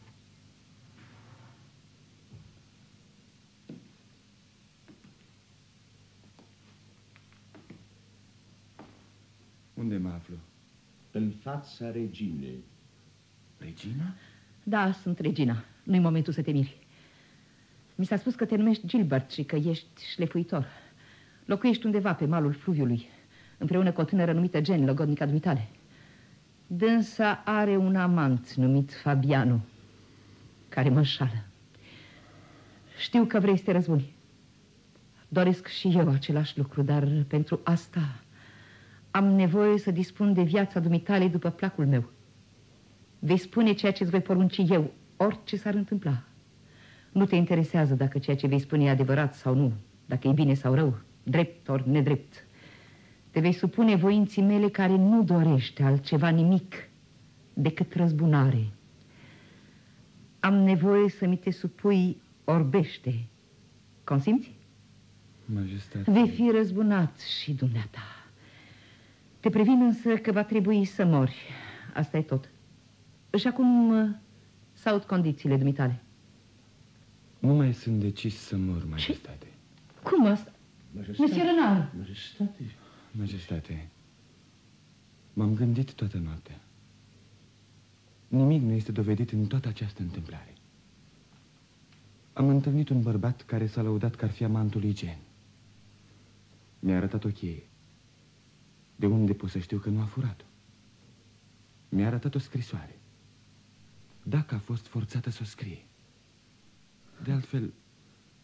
Unde mă aflu? În fața reginei. Regina? Da, sunt regina. Nu-i momentul să te miri. Mi s-a spus că te numești Gilbert și că ești șlefuitor. Locuiești undeva pe malul fluviului, împreună cu o tânără numită Jane, logodnica dumitale. Dânsa are un amant numit Fabiano, care mă înșală. Știu că vrei să te răzbuni. Doresc și eu același lucru, dar pentru asta am nevoie să dispun de viața dumitale după placul meu. Vei spune ceea ce îți voi porunci eu, orice s-ar întâmpla. Nu te interesează dacă ceea ce vei spune e adevărat sau nu, dacă e bine sau rău, drept ori nedrept. Te vei supune voinții mele care nu dorește altceva nimic decât răzbunare. Am nevoie să mi te supui orbește. Consimți? Majestate. Vei fi răzbunat și dumneata. Te previn însă că va trebui să mori. Asta e tot. Și acum salut condițiile dumitale. Nu mai sunt decis să mor, majestate. Ce? Cum asta? Monsieur Renard. Majestate. Majestate, m-am gândit toată noaptea. Nimic nu este dovedit în toată această întâmplare. Am întâlnit un bărbat care s-a lăudat că ar fi amantul lui Jane. Mi-a arătat o cheie. De unde pot să știu că nu a furat-o? Mi-a arătat o scrisoare. Dacă a fost forțată să o scrie. De altfel,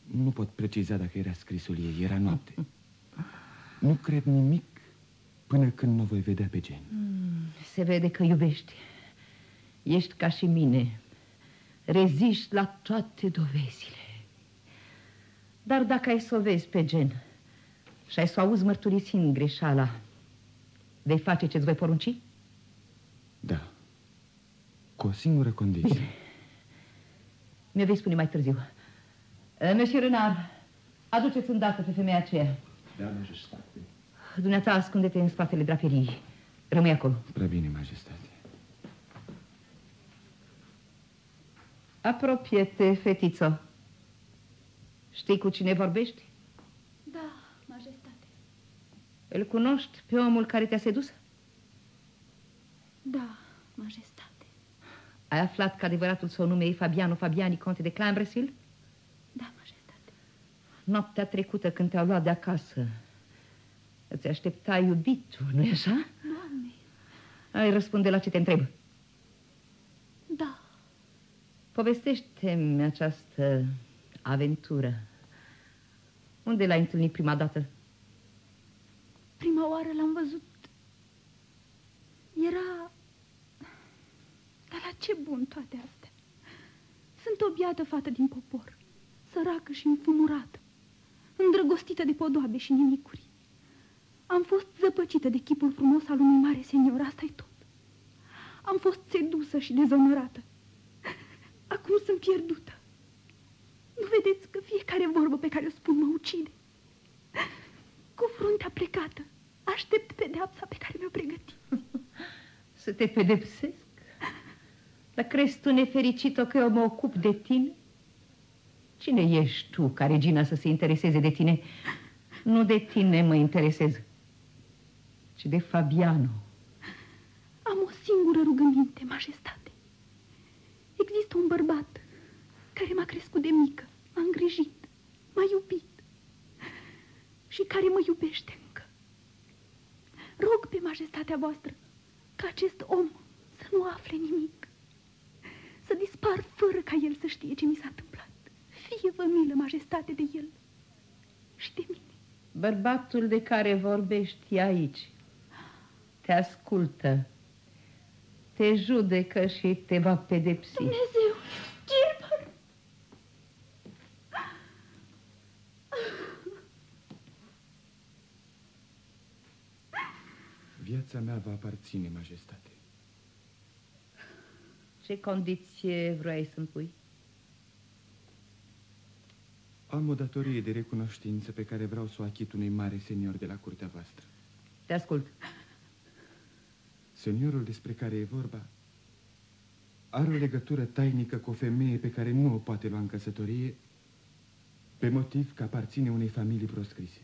Nu pot preciza dacă era scrisul ei, era noapte. Nu cred nimic până când nu voi vedea pe Jane. Se vede că iubești. Ești ca și mine. Reziști la toate dovezile. Dar dacă ai să o vezi pe Jane și ai să o auzi mărturisind greșeala, vei face ce-ți voi porunci? Da. Cu o singură condiție. Bine. Mi-o vei spune mai târziu. Monsieur Renard, aduceți îndată pe femeia aceea. Da, majestate. Dumneata, ascunde-te în spatele draperiei. Rămâi acolo. Prea bine, majestate. Apropie-te, fetiță. Știi cu cine vorbești? Da, majestate. Îl cunoști pe omul care te-a sedus? Da, majestate. Ai aflat că adevăratul său nume e Fabiano Fabiani, conte de Cambresil? Da, majestate. Noaptea trecută, când te-au luat de acasă, îți aștepta iubitul, nu-i așa? Doamne. Ai răspunde la ce te întreb. Da. Povestește-mi această aventură. Unde l-ai întâlnit prima dată? Prima oară l-am văzut. Era... Dar la ce bun toate astea? Sunt o biată fată din popor, săracă și înfumurată, îndrăgostită de podoabe și nimicuri. Am fost zăpăcită de chipul frumos al unui mare senior, asta-i tot. Am fost sedusă și dezonorată. Acum sunt pierdută. Nu vedeți că fiecare vorbă pe care o spun mă ucide? Cu fruntea plecată, aștept pedeapsa pe care mi-o pregătit. Să te pedepsesc? Dar crezi tu, nefericit-o, că eu mă ocup de tine? Cine ești tu, ca regina, să se intereseze de tine? Nu de tine mă interesez, ci de Fabiano. Am o singură rugăminte, majestate. Există un bărbat care m-a crescut de mică, m-a îngrijit, m-a iubit și care mă iubește încă. Rog pe majestatea voastră ca acest om să nu afle nimic, să dispar fără ca el să știe ce mi s-a întâmplat. Fie-vă milă, majestate, de el și de mine. Bărbatul de care vorbești e aici. Te ascultă, te judecă și te va pedepsi. Dumnezeu, Gilbert! Viața mea va aparține, majestate. Ce condiție vrei să-mi pui? Am o datorie de recunoștință pe care vreau să o achit unui mare senior de la curtea voastră. Te ascult. Seniorul despre care e vorba are o legătură tainică cu o femeie pe care nu o poate lua în căsătorie pe motiv că aparține unei familii proscrise.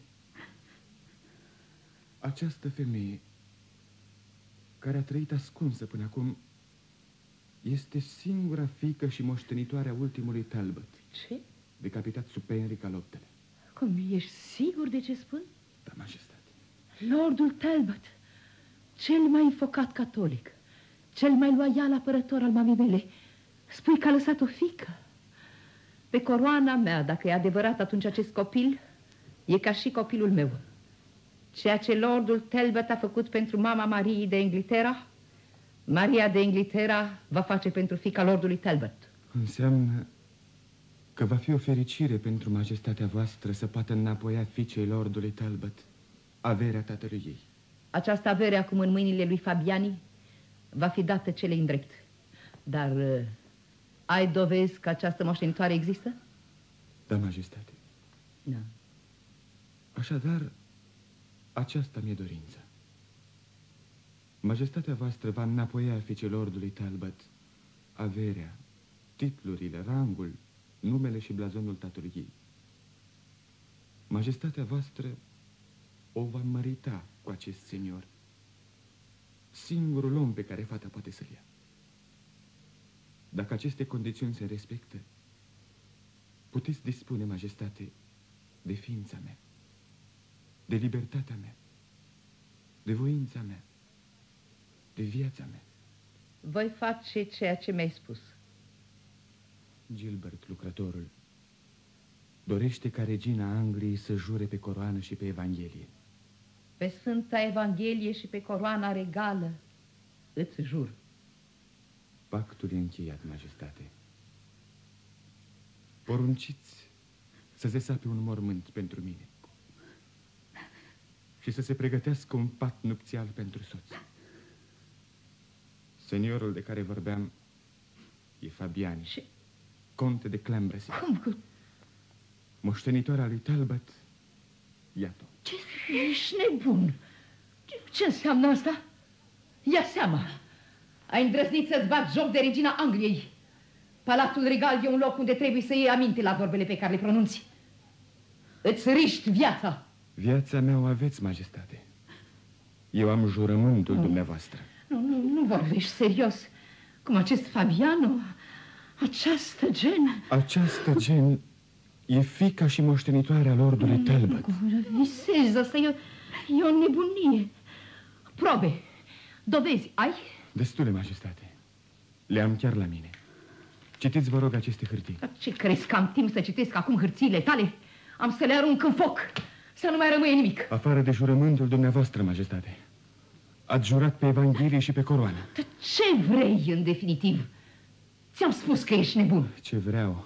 Această femeie, care a trăit ascunsă până acum, este singura fiică și moștenitoarea ultimului Talbot. Ce? Decapitat sub pe Henric al VIII-lea. Cum, ești sigur de ce spun? Da, majestate. Lordul Talbot, cel mai înfocat catolic, cel mai loial apărător al mamei mele, spui că a lăsat o fiică? Pe coroana mea, dacă e adevărat, atunci acest copil e ca și copilul meu. Ceea ce Lordul Talbot a făcut pentru mama Mariei de Inghilterra, Maria de Inghilterra va face pentru fiica Lordului Talbot. Înseamnă că va fi o fericire pentru majestatea voastră să poată înapoia fiicei Lordului Talbot averea tatălui ei. Această avere acum în mâinile lui Fabiani va fi dată celei îndrept. Dar ai dovezi că această moștenitoare există? Da, majestate. Da. Așadar, aceasta mi-e dorința. Majestatea voastră va înapoia fiicei Lordului Talbot averea, titlurile, rangul, numele și blazonul tatălui ei. Majestatea voastră o va mărita cu acest senior, singurul om pe care fata poate să-l ia. Dacă aceste condiții se respectă, puteți dispune, majestate, de ființa mea, de libertatea mea, de voința mea, de viața mea. Voi face ceea ce mi-ai spus. Gilbert, lucrătorul, dorește ca regina Angliei să jure pe coroană și pe Evanghelie. Pe Sfânta Evanghelie și pe coroana regală îți jur. Pactul e încheiat, majestate. Porunciți să se sape un mormânt pentru mine și să se pregătească un pat nupțial pentru soț. Seniorul de care vorbeam e Fabiani, și... conte de Clembresy. Cum? Moștenitoarea lui Talbot, iată. Ce ești nebun? Ce înseamnă asta? Ia seama! Ai îndrăznit să-ți bați joc de regina Angliei. Palatul regal e un loc unde trebuie să iei aminte la vorbele pe care le pronunți. Îți riști viața. Viața mea o aveți, majestate. Eu am jurământul dumneavoastră. Nu vorbești serios. Cum acest Fabiano, această gen... Această gen e fiica și moștenitoarea lordului Talbot. Visezi, asta e o nebunie. Probe, dovezi, ai? Destule, majestate. Le am chiar la mine. Citiți, vă rog, aceste hârtii. Ce crezi că am timp să citesc acum hârtiile tale? Am să le arunc în foc, să nu mai rămâie nimic. Afară de jurământul dumneavoastră, majestate. Ați jurat pe Evanghelie și pe coroană. Dar ce vrei, în definitiv? Ți-am spus că ești nebun. Ce vreau?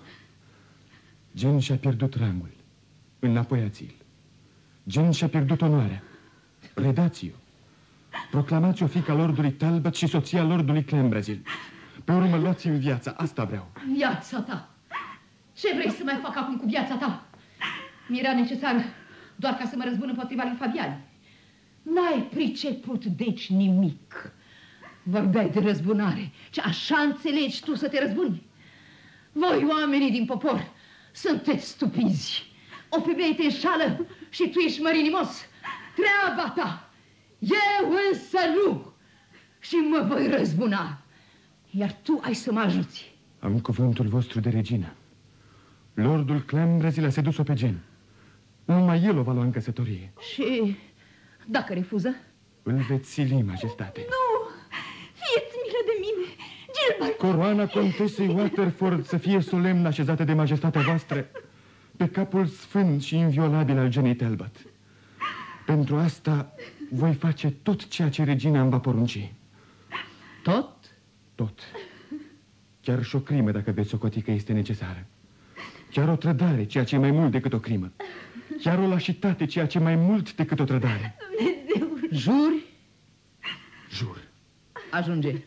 Gen și-a pierdut rangul. Înapoiați-l. Gen și-a pierdut onoarea. Redați-o. Proclamați-o fiica lordului Talbot și soția lordului Clembresy. Pe urmă luați-mi viața. Asta vreau. Viața ta? Ce vrei să mai fac acum cu viața ta? Mi-era necesar doar ca să mă răzbun împotriva lui Fabiani. N-ai priceput deci nimic. Vorbeai de răzbunare. Ce așa înțelegi tu să te răzbuni? Voi, oamenii din popor, sunteți stupizi. O femeie te înșală și tu ești mărinimos. Treaba ta. Eu însă nu. Și mă voi răzbuna. Iar tu ai să mă ajuți. Am cuvântul vostru de regină. Lordul Clembresy l-a sedus-o pe gen. Numai el o va lua în căsătorie. Și dacă refuză? Îl veți sili, majestate. Nu! Fie-ți milă de mine! Gilbert! Coroana contesei Waterford să fie solemn așezată de majestatea voastră pe capul sfânt și inviolabil al genei Talbot. Pentru asta voi face tot ceea ce regina îmi va porunci. Tot? Tot. Chiar și o crimă, dacă veți socoti că este necesară. Chiar o trădare, ceea ce e mai mult decât o crimă. Chiar o lașitate, ceea ce e mai mult decât o trădare. Dumnezeu! Juri? Jur. Ajunge.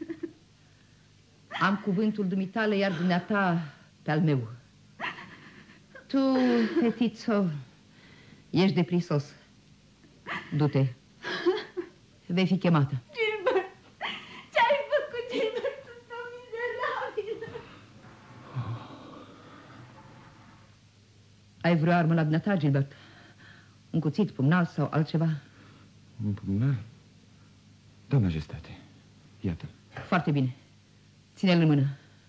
Am cuvântul dumitale, iar dumneata pe al meu. Tu, fetițo, ești de prisos. Du-te. Vei fi chemată. Gilbert! Ce-ai făcut, Gilbert? Sunt o mizerabilă! Ai vreo armă la dumneata, Gilbert? Un cuțit, pumnal sau altceva? Un pumnal? Da, majestate. Iată-l. Foarte bine. Ține-l în mână.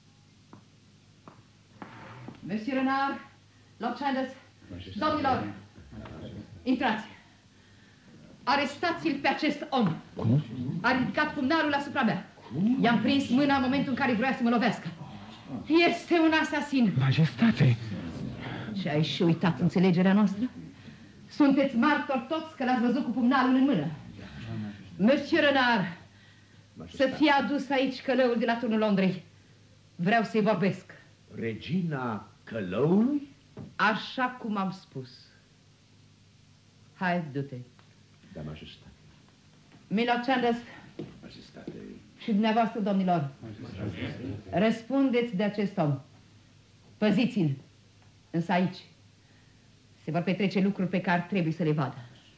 Monsieur Renard, Lord Chandos, domnilor, intrați. Arestați-l pe acest om. Cum? A ridicat pumnalul asupra mea. I-am prins mâna în momentul în care vrea să mă lovească. Este un asasin. Majestate! Și ai și uitat înțelegerea noastră? Sunteți martori toți că l-ați văzut cu pumnalul în mână. Monsieur Renard, să fie adus aici călăul de la turnul Londrei. Vreau să-i vorbesc. Regina călăului? Așa cum am spus. Hai, du-te. Da, majestate. Milord Chandos Majestate. și dumneavoastră, domnilor, răspundeți de acest om. Păziți-l. Însă aici se vor petrece lucruri pe care trebuie să le vadă.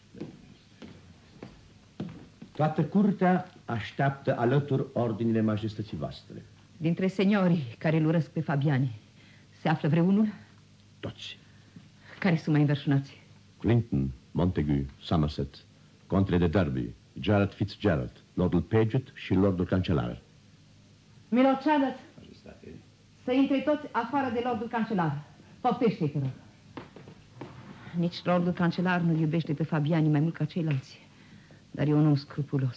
Toată curtea așteaptă alături ordinile majestății voastre. Dintre seniorii care îl urăsc pe Fabiani, se află vreunul? Toți. Care sunt mai înverșunați? Clinton, Montagu, Somerset, Contele de Derby, Gerald Fitzgerald, Lordul Paget și Lordul Cancelar. Milord Chandos, să intre toți afară de Lordul Cancelar. Poftește-i, te rog. Nici Lordul Cancelar nu iubește pe Fabiani mai mult ca ceilalți, dar e un om scrupulos.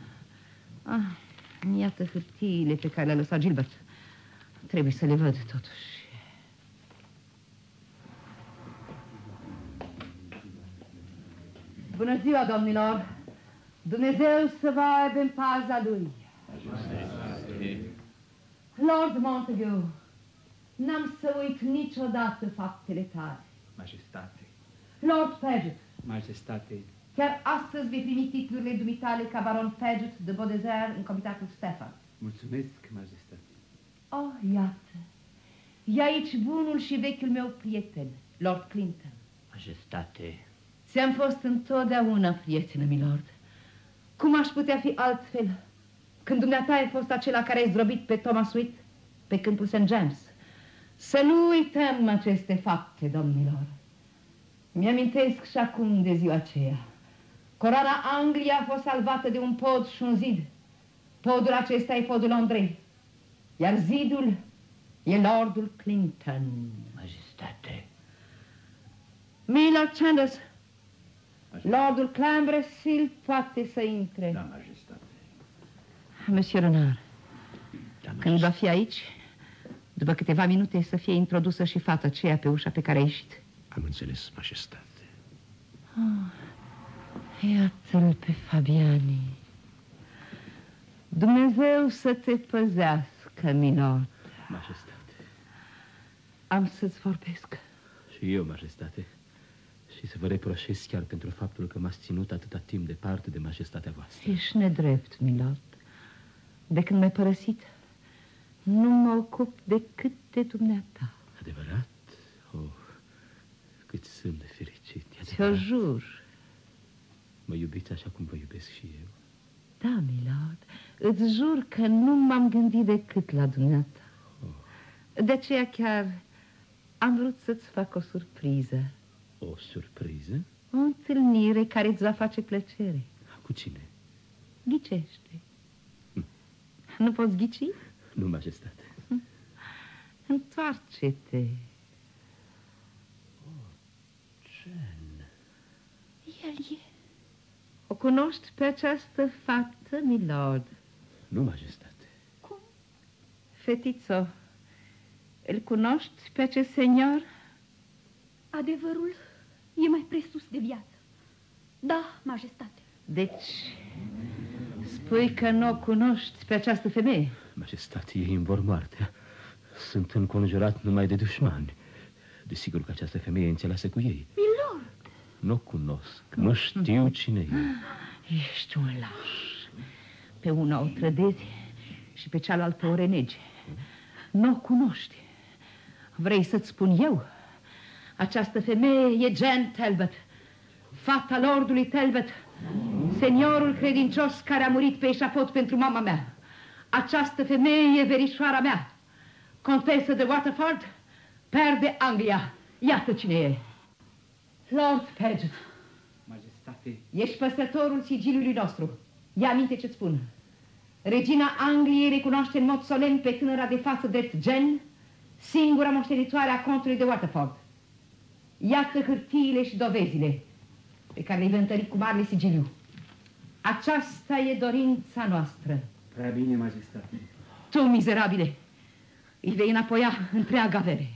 Iată hârtiile pe care le-a lăsat Gilbert. Trebuie să le văd, totuși. Bună ziua, domnilor! Dumnezeu să vă aibă în paza lui. Lord Montague, n-am să uit niciodată faptele tale. Majestate. Lord Paget. Majestate. Chiar astăzi vei primi titlurile dumitale ca baron Paget de Beaudesert în comitatul Stefan. Mulțumesc, majestate. Oh, iată. E aici bunul și vechiul meu prieten, Lord Clinton. Majestate. Ți-am fost întotdeauna prietenă, milord. Cum aș putea fi altfel când dumneata ai fost acela care ai zdrobit pe Thomas Wyatt pe câmpul St. James? Să nu uităm aceste fapte, domnilor. Mi-amintesc și acum de ziua aceea. Coroana Angliei a fost salvată de un pod și un zid. Podul acesta e podul Londrei, iar zidul e Lordul Clinton. Majestate. Milord Chandos, Lordul Clanbrassil poate să intre. Da, majestate. Monsieur Renard, Da, când va fi aici, după câteva minute să fie introdusă și fata aceea pe ușa pe care a ieșit. Am înțeles, majestate. Oh, iată-l pe Fabiani. Dumnezeu să te păzească, milord. Majestate. Am să-ți vorbesc. Și eu, majestate. Și să vă reproșez chiar pentru faptul că m-ați ținut atâta timp departe de majestatea voastră. Ești nedrept, milord. De când m-ai părăsit, nu mă ocup decât de dumneata. Adevărat? Oh, cât sunt de fericit. Ți-o jur. Mă iubiți așa cum vă iubesc și eu? Da, milord. Îți jur că nu m-am gândit decât la dumneata. De aceea chiar am vrut să-ți fac o surpriză. O surpriză? O întâlnire care îți va face plăcere. Cu cine? Ghicește. Nu poți ghici? Nu, majestate. Întoarce-te. Jane. El e. O cunoști pe această fată, milord? Nu, majestate. Cum? Fetițo, îl cunoști pe acest senior? Adevărul e mai presus de viață. Da, majestate. Deci, spui că nu o cunoști pe această femeie? Majestate, ei îmi vor moartea. Sunt înconjurat numai de dușmani. Desigur că această femeie e înțeleasă cu ei. Milord! Nu o cunosc, nu știu cine e. Ești un laș. Pe una o trădezi și pe cealaltă o renegi. Nu o cunoști. Vrei să-ți spun eu? Această femeie e Jane Talbot, fata lordului Talbot, seniorul credincios care a murit pe eșafod pentru mama mea. Această femeie e verișoara mea, contesă de Waterford, per de Anglia. Iată cine e. Lord Paget. Majestate. Ești păstrătorul sigiliului nostru. Ia aminte ce-ți spun. Regina Angliei recunoaște în mod solemn pe tânăra de față drept Jane, singura moștenitoare a contului de Waterford. Iată hârtiile și dovezile pe care le-i întări cu marele sigiliu. Aceasta e dorința noastră. Prea bine, majestate. Tu, mizerabile, îi vei înapoia întreaga avere.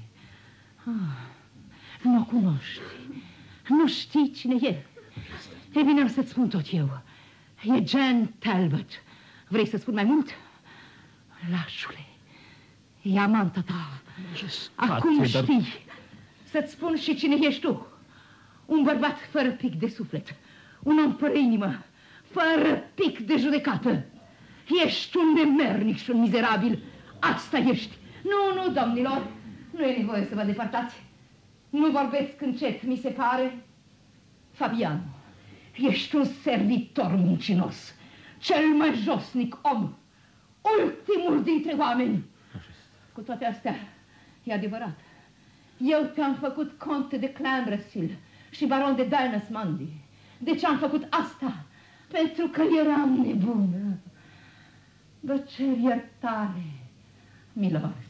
Nu o cunoști. Nu știi cine e. E bine, o să-ți spun tot eu. E Jane Talbot. Vrei să spun mai mult? Lașule, e amanta ta. Acum știi. Să-ți spun și cine ești tu. Un bărbat fără pic de suflet. Un om fără inimă. Fără pic de judecată. Ești un nemernic și un mizerabil. Asta ești. Nu, domnilor. Nu e nevoie să vă depărtați. Nu vorbesc încet, mi se pare. Fabian, ești un servitor muncinos. Cel mai josnic om. Ultimul dintre oameni. Cu toate astea, e adevărat. Eu te-am făcut conte de Clanbrassil și baron de Dynasmundy. De ce am făcut asta? Pentru că eram nebună. Vă cer iertare, milorzi.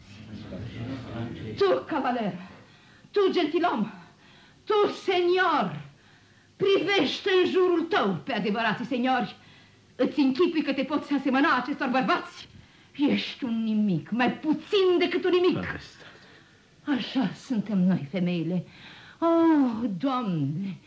Tu, cavaler, tu, gentilom, tu, senior, privește în jurul tău pe adevărații seniori. Îți închipui că te poți asemăna acestor bărbați? Ești un nimic, mai puțin decât un nimic. Așa suntem noi, femeile. Oh, Doamne,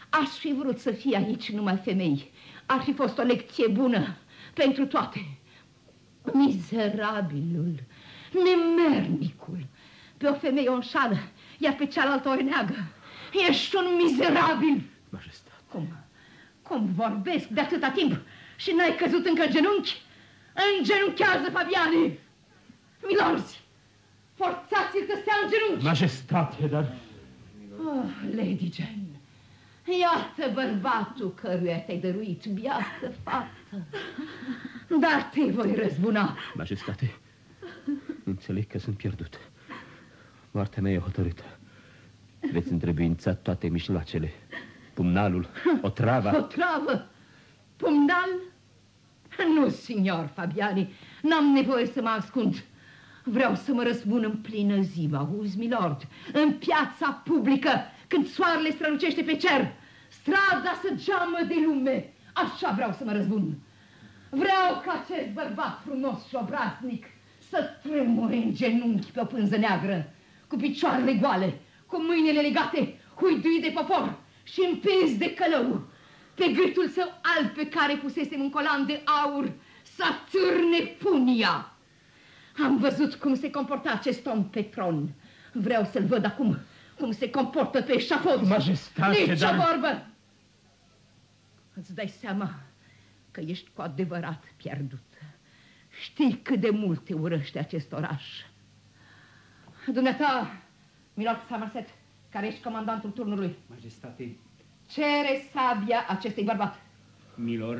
Aș fi vrut să fie aici numai femei. Ar fi fost o lecție bună pentru toate. Mizerabilul, nemernicul, pe o femeie o înșală, iar pe cealaltă o neagă. Ești un mizerabil! Majestate. Cum vorbesc de atâta timp și n-ai căzut încă în genunchi? Îngenunchează, Fabiane! Milorzi, forțați-l să stea în genunchi! Majestate, dar... Oh, Lady Jane, iată bărbatul căruia te-ai dăruit, biată fată. Dar te voi răzbuna. Majestate, înțeleg că sunt pierdut. Moartea mea e hotărâtă. Veți întrebuința toate mijloacele. Pumnalul, otrava. Otravă? Pumnal? Nu, signor Fabiani, n-am nevoie să mă ascund. Vreau să mă răzbun în plină zi, auzi, milord? În piața publică, când soarele strălucește pe cer, strada să geamă de lume. Așa vreau să mă răzbun. Vreau ca acest bărbat frumos și obraznic să tremure în genunchi pe o pânză neagră, cu picioarele goale, cu mâinile legate, huiduit de popor și împins de călău, pe gâtul său alb pe care pusese un colan de aur să atârne funia. Am văzut cum se comporta acest om pe tron. Vreau să-l văd acum cum se comportă pe eșafod. Majestate, nici dar... o vorbă! Îți dai seama că ești cu adevărat pierdut. Știi cât de mult te urăște acest oraș. Dumneata, milord Somerset, care ești comandantul turnului. Majestate. Cere sabia acestui bărbat. Milord.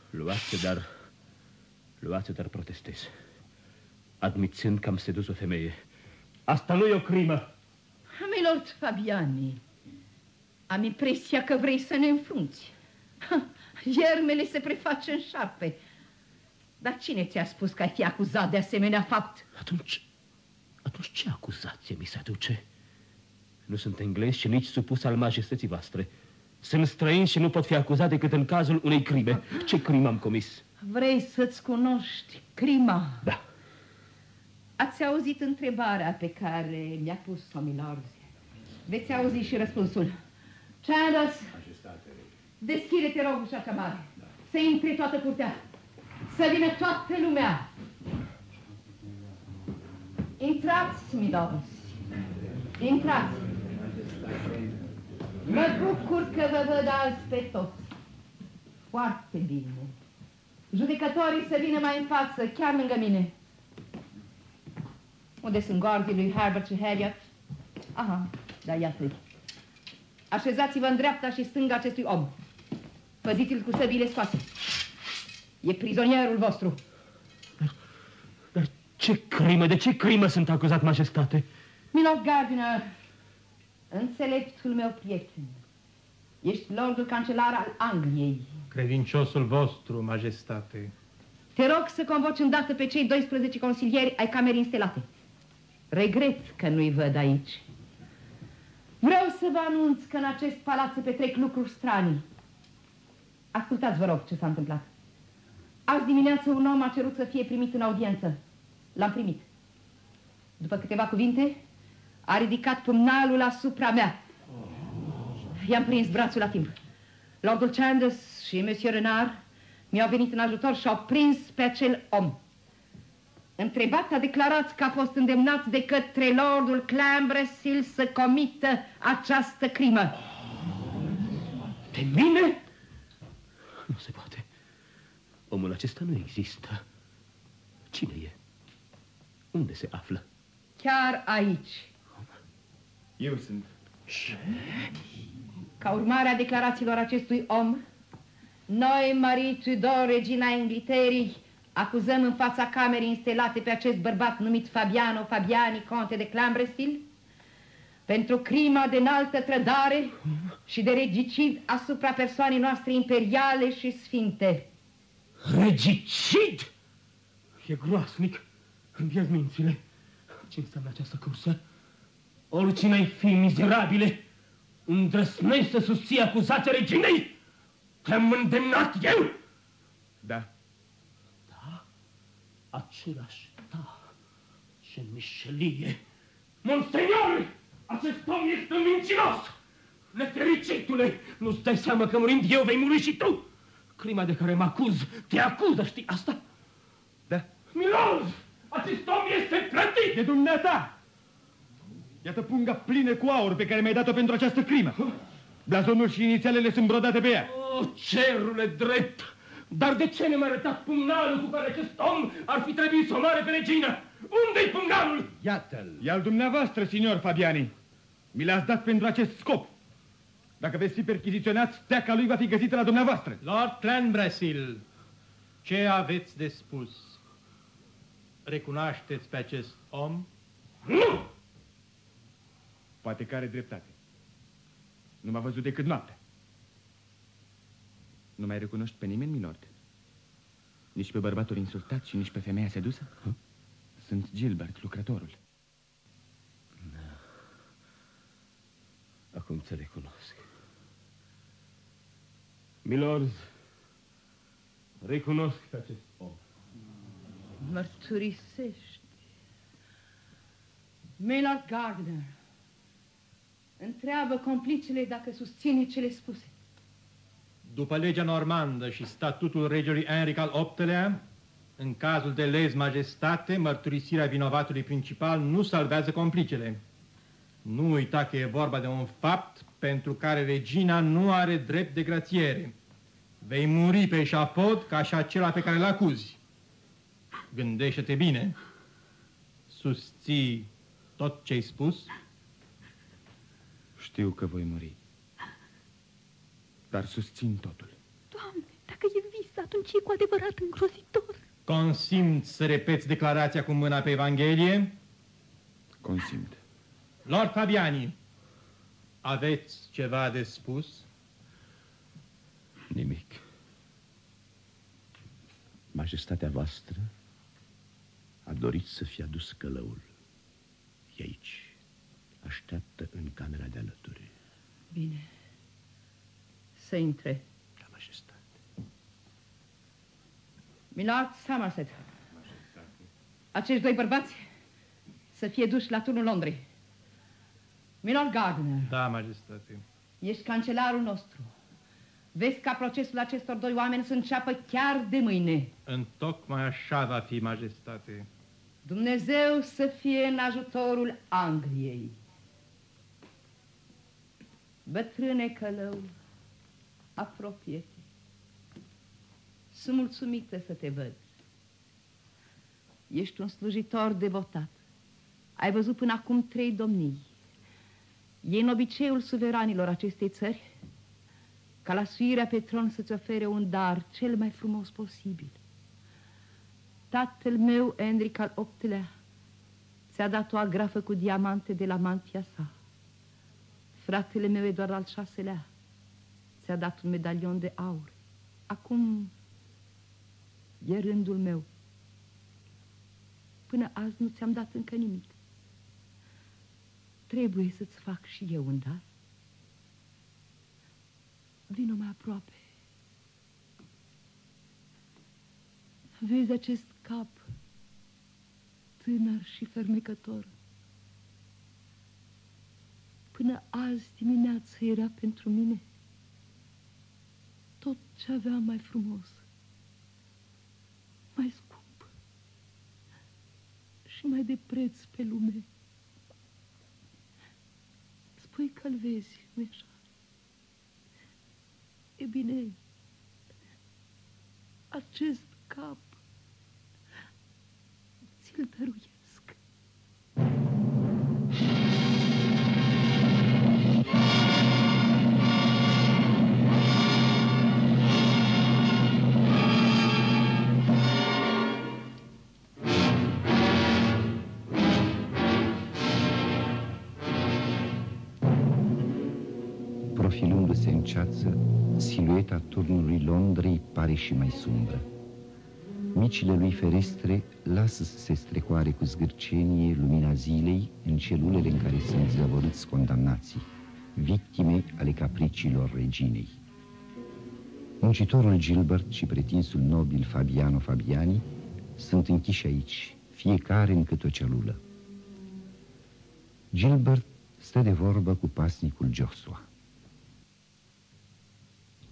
Luați-o, dar protestez. Admițând că am sedus o femeie. Asta nu e o crimă. Milord Fabiani, am impresia că vrei să ne înfrunți. Iermele se preface în șarpe. Dar cine ți-a spus că ai fi acuzat de asemenea fapt? Atunci ce acuzație mi se aduce? Nu sunt englez și nici supus al majestății voastre. Sunt străin și nu pot fi acuzat decât în cazul unei crime. Ce crimă am comis? Vrei să-ți cunoști crima? Da. Ați auzit întrebarea pe care mi-a pus-o, milord. Veți auzi și răspunsul. Chandos, deschide-te, rog, ușa cea mare. Da. Să intre toată curtea. Să vină toată lumea. Intrați, milord. Intrați. Mă bucur că vă văd azi pe toți. Foarte bine. Judecătorii să vină mai în față, chiar lângă mine. Unde sunt gardii lui Herbert și Harriet? Aha, da, iată-i. Așezați-vă în dreapta și stânga acestui om. Păziți-l cu săbile scoase. E prizonierul vostru. Dar ce crimă, de ce crimă sunt acuzat, majestate? Milord Gardiner, înțeleptul meu prieten, ești lordul cancelar al Angliei. Credinciosul vostru, majestate. Te rog să convoci îndată pe cei 12 consilieri ai camerei înstelate. Regret că nu-i văd aici. Vreau să vă anunț că în acest palat se petrec lucruri stranii. Ascultați, vă rog, ce s-a întâmplat. Azi dimineață un om a cerut să fie primit în audiență. L-am primit. După câteva cuvinte, a ridicat pumnalul asupra mea. I-am prins brațul la timp. Lordul Chandos și Monsieur Renard mi-au venit în ajutor și au prins pe acel om. Întrebat, a declarat că a fost îndemnat de către Lordul Cambresil să comită această crimă. De mine? Nu se poate. Omul acesta nu există. Cine e? Unde se află? Chiar aici. Eu sunt. Ca urmare a declarațiilor acestui om, noi, Marie Tudor, regina Inghilterii, acuzăm în fața camerei instelate pe acest bărbat numit Fabiano Fabiani, conte de Cambresil, pentru crima de înaltă trădare și de regicid asupra persoanei noastre imperiale și sfinte. Regicid? E groasnic. Îmi pierd mințile. Ce înseamnă această cursă? Oricine ai fi, mizerabile, îndrăsnești să susții acuzația reginei? Te-am îndemnat eu? Da. Da? Același, da. Ce mișelie! Monseigneur, acest om este mincinos! Nefericitule, nu-ți dai seama că murind eu vei muri și tu? Crima de care mă acuz, te acuză, știi asta? Da. Milord, acest om este plătit! De dumneata! Iată punga plină cu aur pe care mi-ai dat-o pentru această crimă. Blazonul și inițialele sunt brodate pe ea. O, cerule drept! Dar de ce ne-mi arătat pumnalul cu care acest om ar fi trebuit să omoare pe regină? Unde-i pumnalul? Iată-l! E al dumneavoastră, signor Fabiani. Mi l-ați dat pentru acest scop. Dacă veți fi perchiziționați, steaca lui va fi găsită la dumneavoastră. Lord Clanbrassil, ce aveți de spus? Recunoașteți pe acest om? Nu! Poate că are dreptate. Nu m-a văzut decât noaptea. Nu mai recunoști pe nimeni, milord? Nici pe bărbatul insultat și nici pe femeia sedusă? Sunt Gilbert, lucrătorul. Da. Acum te recunosc. Milord, recunosc pe acest om. Mărturisești. Milord Gardner, întreabă complicele dacă susține cele spuse. După legea normandă și statutul regelui Henric al VIII-lea, în cazul de lez majestate, mărturisirea vinovatului principal nu salvează complicele. Nu uita că e vorba de un fapt pentru care regina nu are drept de grațiere. Vei muri pe eșafod ca și acela pe care îl acuzi. Gândește-te bine. Susții tot ce-ai spus? Știu că voi muri. Dar susțin totul. Doamne, dacă e vis, atunci e cu adevărat îngrozitor. Consimți să repeți declarația cu mâna pe Evanghelie? Consimt. Lord Fabiani, aveți ceva de spus? Nimic. Majestatea voastră a dorit să fie adus călăul. E aici. Așteaptă în camera de alături. Bine. Să intre. Da, majestate. Milord Somerset. Acești doi bărbați să fie duși la turnul Londrei. Milord Gardner. Da, majestate. Ești cancelarul nostru. Vezi ca procesul acestor doi oameni să înceapă chiar de mâine. Întocmai așa va fi, majestate. Dumnezeu să fie în ajutorul Angliei. Bătrâne călău, apropie-te. Sunt mulțumită să te văd. Ești un slujitor devotat. Ai văzut până acum 3 domnii. E în obiceiul suveranilor acestei țări ca la suirea pe tron să-ți ofere un dar cel mai frumos posibil. Tatăl meu, Henric al VIII-lea, ți-a dat o agrafă cu diamante de la mantia sa. Fratele meu, Eduard al VI-lea, ți-a dat un medalion de aur. Acum e rândul meu. Până azi nu ți-am dat încă nimic. Trebuie să-ți fac și eu un dar. Vino mai aproape. Vezi acest cap tânăr și fermecător. Până azi dimineață era pentru mine tot ce aveam mai frumos, mai scump și mai de preț pe lume. Spui că-l vezi, nu-i așa? E bine, acest cap ți-l dăruiesc. Profilându-se în ceață, silueta turnului Londrei pare și mai sumbră. Micile lui ferestre lasă să se strecoare cu zgârcenie lumina zilei în celulele în care sunt zăvorâți condamnații, victime ale capriciilor reginei. Muncitorul Gilbert și pretinsul nobil Fabiano Fabiani sunt închiși aici, fiecare în câte o celulă. Gilbert stă de vorbă cu pasnicul Joshua.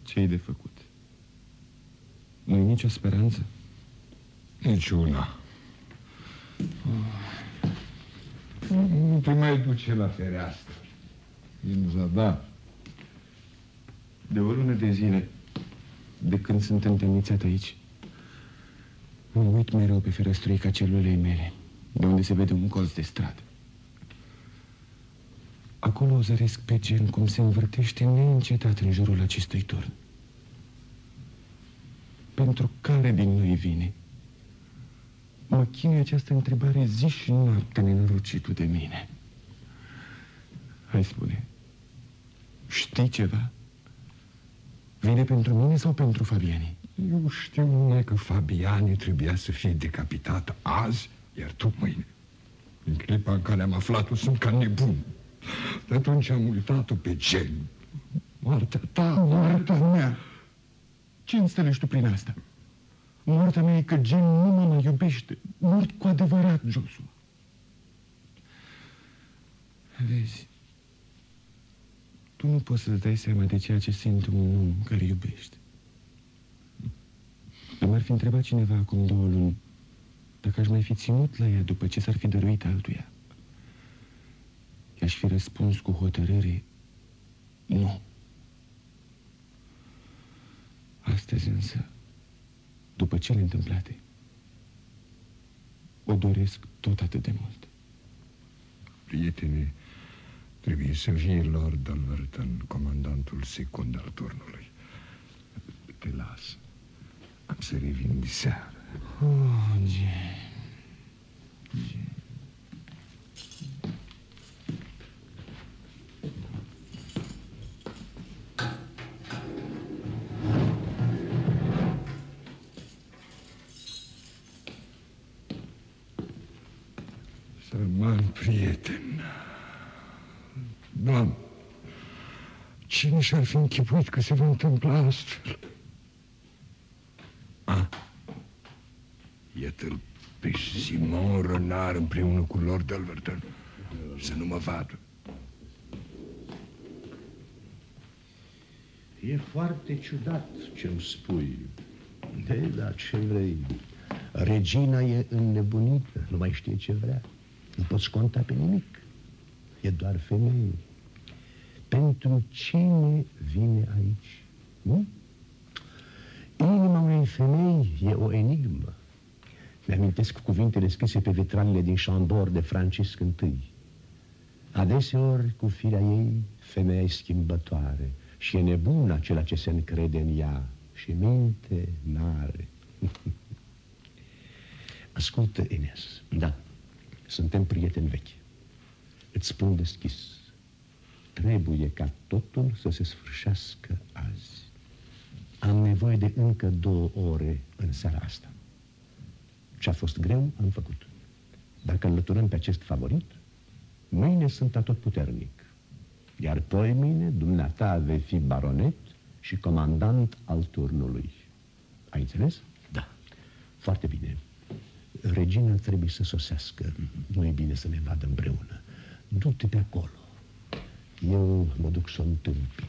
Ce-i de făcut? Nu-i nicio speranță? Niciuna. Nu te mai duce la fereastră. E în zadar. De o lună de zile, de când sunt întemnițat aici, mă uit mereu pe ferăstruica celulei mele, de unde se vede un colț de stradă. Acolo o zăresc pe Gen cum se învârtește neîncetat în jurul acestui turn. Pentru care din noi vine? Mă chinuie această întrebare zi și noapte, nenorocitul de mine. Hai, spune, știi ceva? Vine pentru mine sau pentru Fabiani? Eu știu numai că Fabiani trebuia să fie decapitat azi, iar tu mâine. În clipa în care am aflat-o, sunt ca nebun. De atunci am uitat-o pe Gen. Moartea ta, moartea mea. Ce înțelegi tu prin asta? Moartea mea e că Gen nu mă mai iubește. Mort cu adevărat, Joshua. Vezi, tu nu poți să-ți dai seama de ceea ce simte un om care iubește. M-ar fi întrebat cineva acum 2 luni dacă aș mai fi ținut la ea după ce s-ar fi dăruit altuia. I-aș fi răspuns cu hotărâre, nu. Astăzi însă, după cele întâmplate, o doresc tot atât de mult. Prietene, trebuie să fie Lord Alverton, comandantul secund al turnului. Te las. Am să revin diseară. Oh, Gen. Sărman prieten. Doamne, cine și-ar fi închipuit că se va întâmpla astfel? Iată-l pe Simon Renard împreună cu Lord Alverton. Să nu mă vadă. E foarte ciudat ce-mi spui. Da, ce vrei? Regina e înnebunită, nu mai știe ce vrea. Nu poți conta pe nimic. E doar femeie. Pentru cine vine aici? Nu? Inima unei femei e o enigmă. Mi-amintesc cuvintele scrise pe vitralele din Chambord de Francisc I. Adeseori, cu firea ei, femeia e schimbătoare și e nebună acela ce se încrede în ea și minte n-are. Ascultă, Enes. Da. Suntem prieteni vechi. Îți spun deschis. Trebuie ca totul să se sfârșească azi. Am nevoie de încă 2 ore în seara asta. Ce-a fost greu, am făcut. Dacă înlăturăm pe acest favorit, mâine sunt atotputernic. Iar poi mâine, dumneata vei fi baronet și comandant al turnului. Ai înțeles? Da. Foarte bine. Regina trebuie să sosească. Nu e bine să ne vadă împreună. Du-te pe acolo. Eu mă duc să o întâmpin.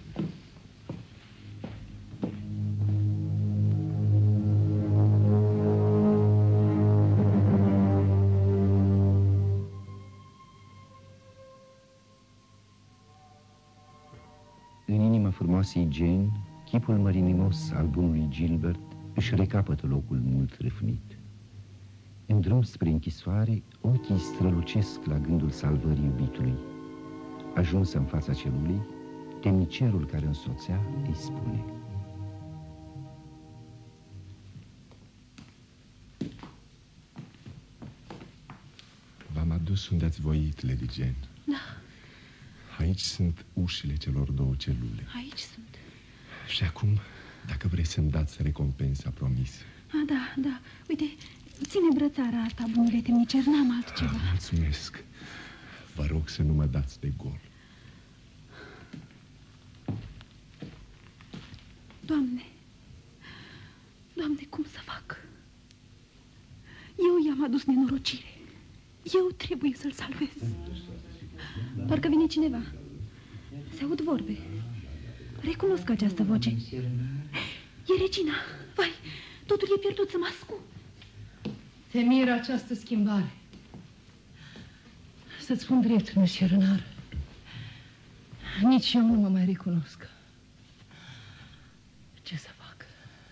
În inima frumoasei Jane, chipul mărinimos al bunului Gilbert își recapătă locul mult răfnit. În drum spre închisoare, ochii strălucesc la gândul salvării iubitului. Ajuns în fața celulei, temnicerul care însoțea îi spune: V-am adus unde ați voit, Lady Jane. Da. Aici sunt ușile celor 2 celule. Aici sunt. Și acum, dacă vrei să-mi dați recompensa promisă. Da. Uite, ține brățara asta, bunule temnicer, n-am altceva. Mulțumesc. Vă rog să nu mă dați de gol. Doamne, cum să fac? Eu i-am adus nenorocire. Eu trebuie să-l salvez. Parcă vine cineva. Se aud vorbe. Recunosc această voce. E regina. Vai, totul e pierdut, să mă ascund. Te miră această schimbare. Să-ți spun drept, monsieur Renard. Nici eu nu mă mai recunosc. Ce să fac?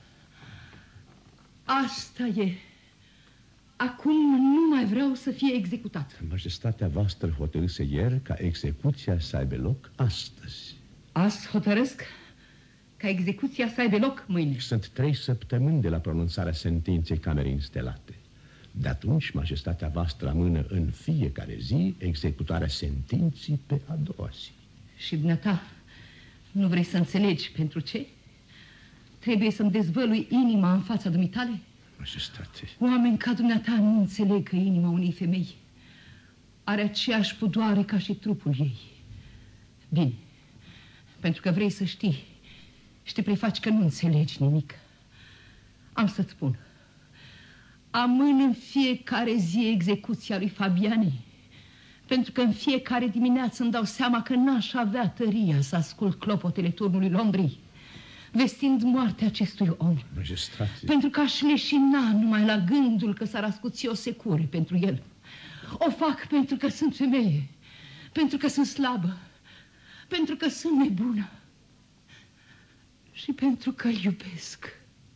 Asta e. Acum nu mai vreau să fie executat. Majestatea voastră hotărâse ieri ca execuția să aibă loc astăzi. Azi hotărăsc ca execuția să aibă loc mâine. Sunt 3 săptămâni de la pronunțarea sentinței camerei înstelate. De atunci, majestatea voastră amână în fiecare zi executarea sentinții pe a doua zi. Și dumneata, nu vrei să înțelegi pentru ce? Trebuie să-mi dezvălui inima în fața dumitale? Majestate... Oameni ca dumneata nu înțeleg că inima unei femei are aceeași pudoare ca și trupul ei. Bine, pentru că vrei să știi și te prefaci că nu înțelegi nimic, am să-ți spun. Amân în fiecare zi execuția lui Fabiani, pentru că în fiecare dimineață îmi dau seama că n-aș avea tăria să ascult clopotele turnului Londrei, vestind moartea acestui om. Majestate... Pentru că aș leșina numai la gândul că s-ar ascuți o secură pentru el. O fac pentru că sunt femeie, pentru că sunt slabă, pentru că sunt nebună și pentru că îl iubesc.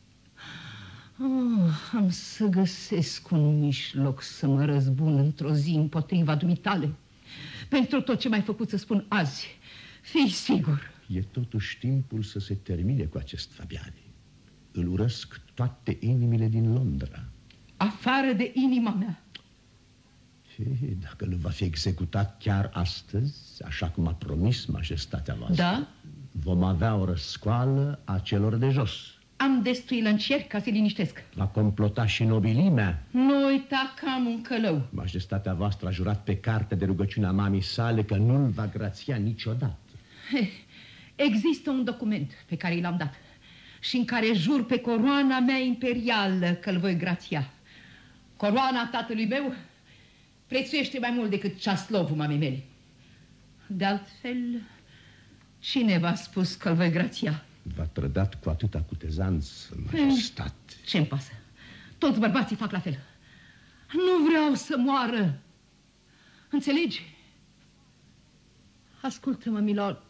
Am să găsesc un mijloc să mă răzbun într-o zi împotriva dumitale. Pentru tot ce m-ai făcut să spun azi, fii sigur. E totuși timpul să se termine cu acest Fabiani. Îl urăsc toate inimile din Londra. Afară de inima mea. Și dacă nu va fi executat chiar astăzi, așa cum a promis majestatea voastră, da? Vom avea o răscoală a celor de jos. Am destui lăncieri ca să-i liniștesc. Va complota și nobilimea. Nu uita că am un călău. Majestatea voastră a jurat pe carte de rugăciune a mamei sale că nu-l va grația niciodată. Există un document pe care i l-am dat și în care jur pe coroana mea imperială că-l voi grația. Coroana tatălui meu prețuiește mai mult decât ceaslovul mamei mele. De altfel, cine v-a spus că-l voi grația? V-a trădat cu atâta cutezanț, majestate. Ce-mi pasă? Toți bărbații fac la fel. Nu vreau să moară. Înțelegi? Ascultă-mă, milord.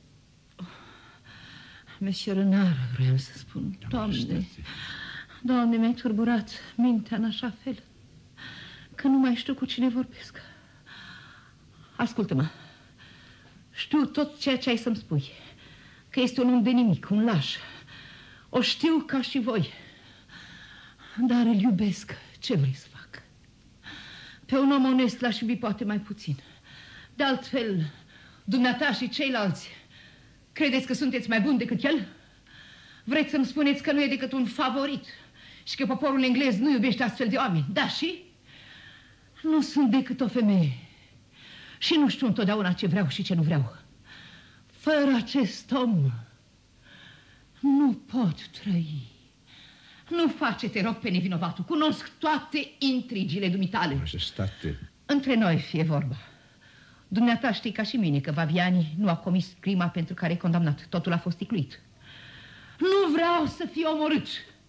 Monsieur Renard, vreau să spun. Doamne, Doamne, mi-ai turburat mintea în așa fel că nu mai știu cu cine vorbesc. Ascultă-mă. Știu tot ceea ce ai să-mi spui. Că este un om de nimic, un laș. O știu ca și voi. Dar îl iubesc. Ce vrei să fac? Pe un om onest l-aș iubi poate mai puțin. De altfel, dumneata și ceilalți, credeți că sunteți mai buni decât el? Vreți să-mi spuneți că nu e decât un favorit și că poporul englez nu iubește astfel de oameni? Da, și? Nu sunt decât o femeie și nu știu întotdeauna ce vreau și ce nu vreau. Fără acest om nu pot trăi. Nu face, te rog, pe nevinovatul. Cunosc toate intrigile dumitale. Majestate... Între noi fie vorba. Dumneata știi ca și mine că Fabiani nu a comis crima pentru care e condamnat. Totul a fost ticluit. Nu vreau să fie omorât.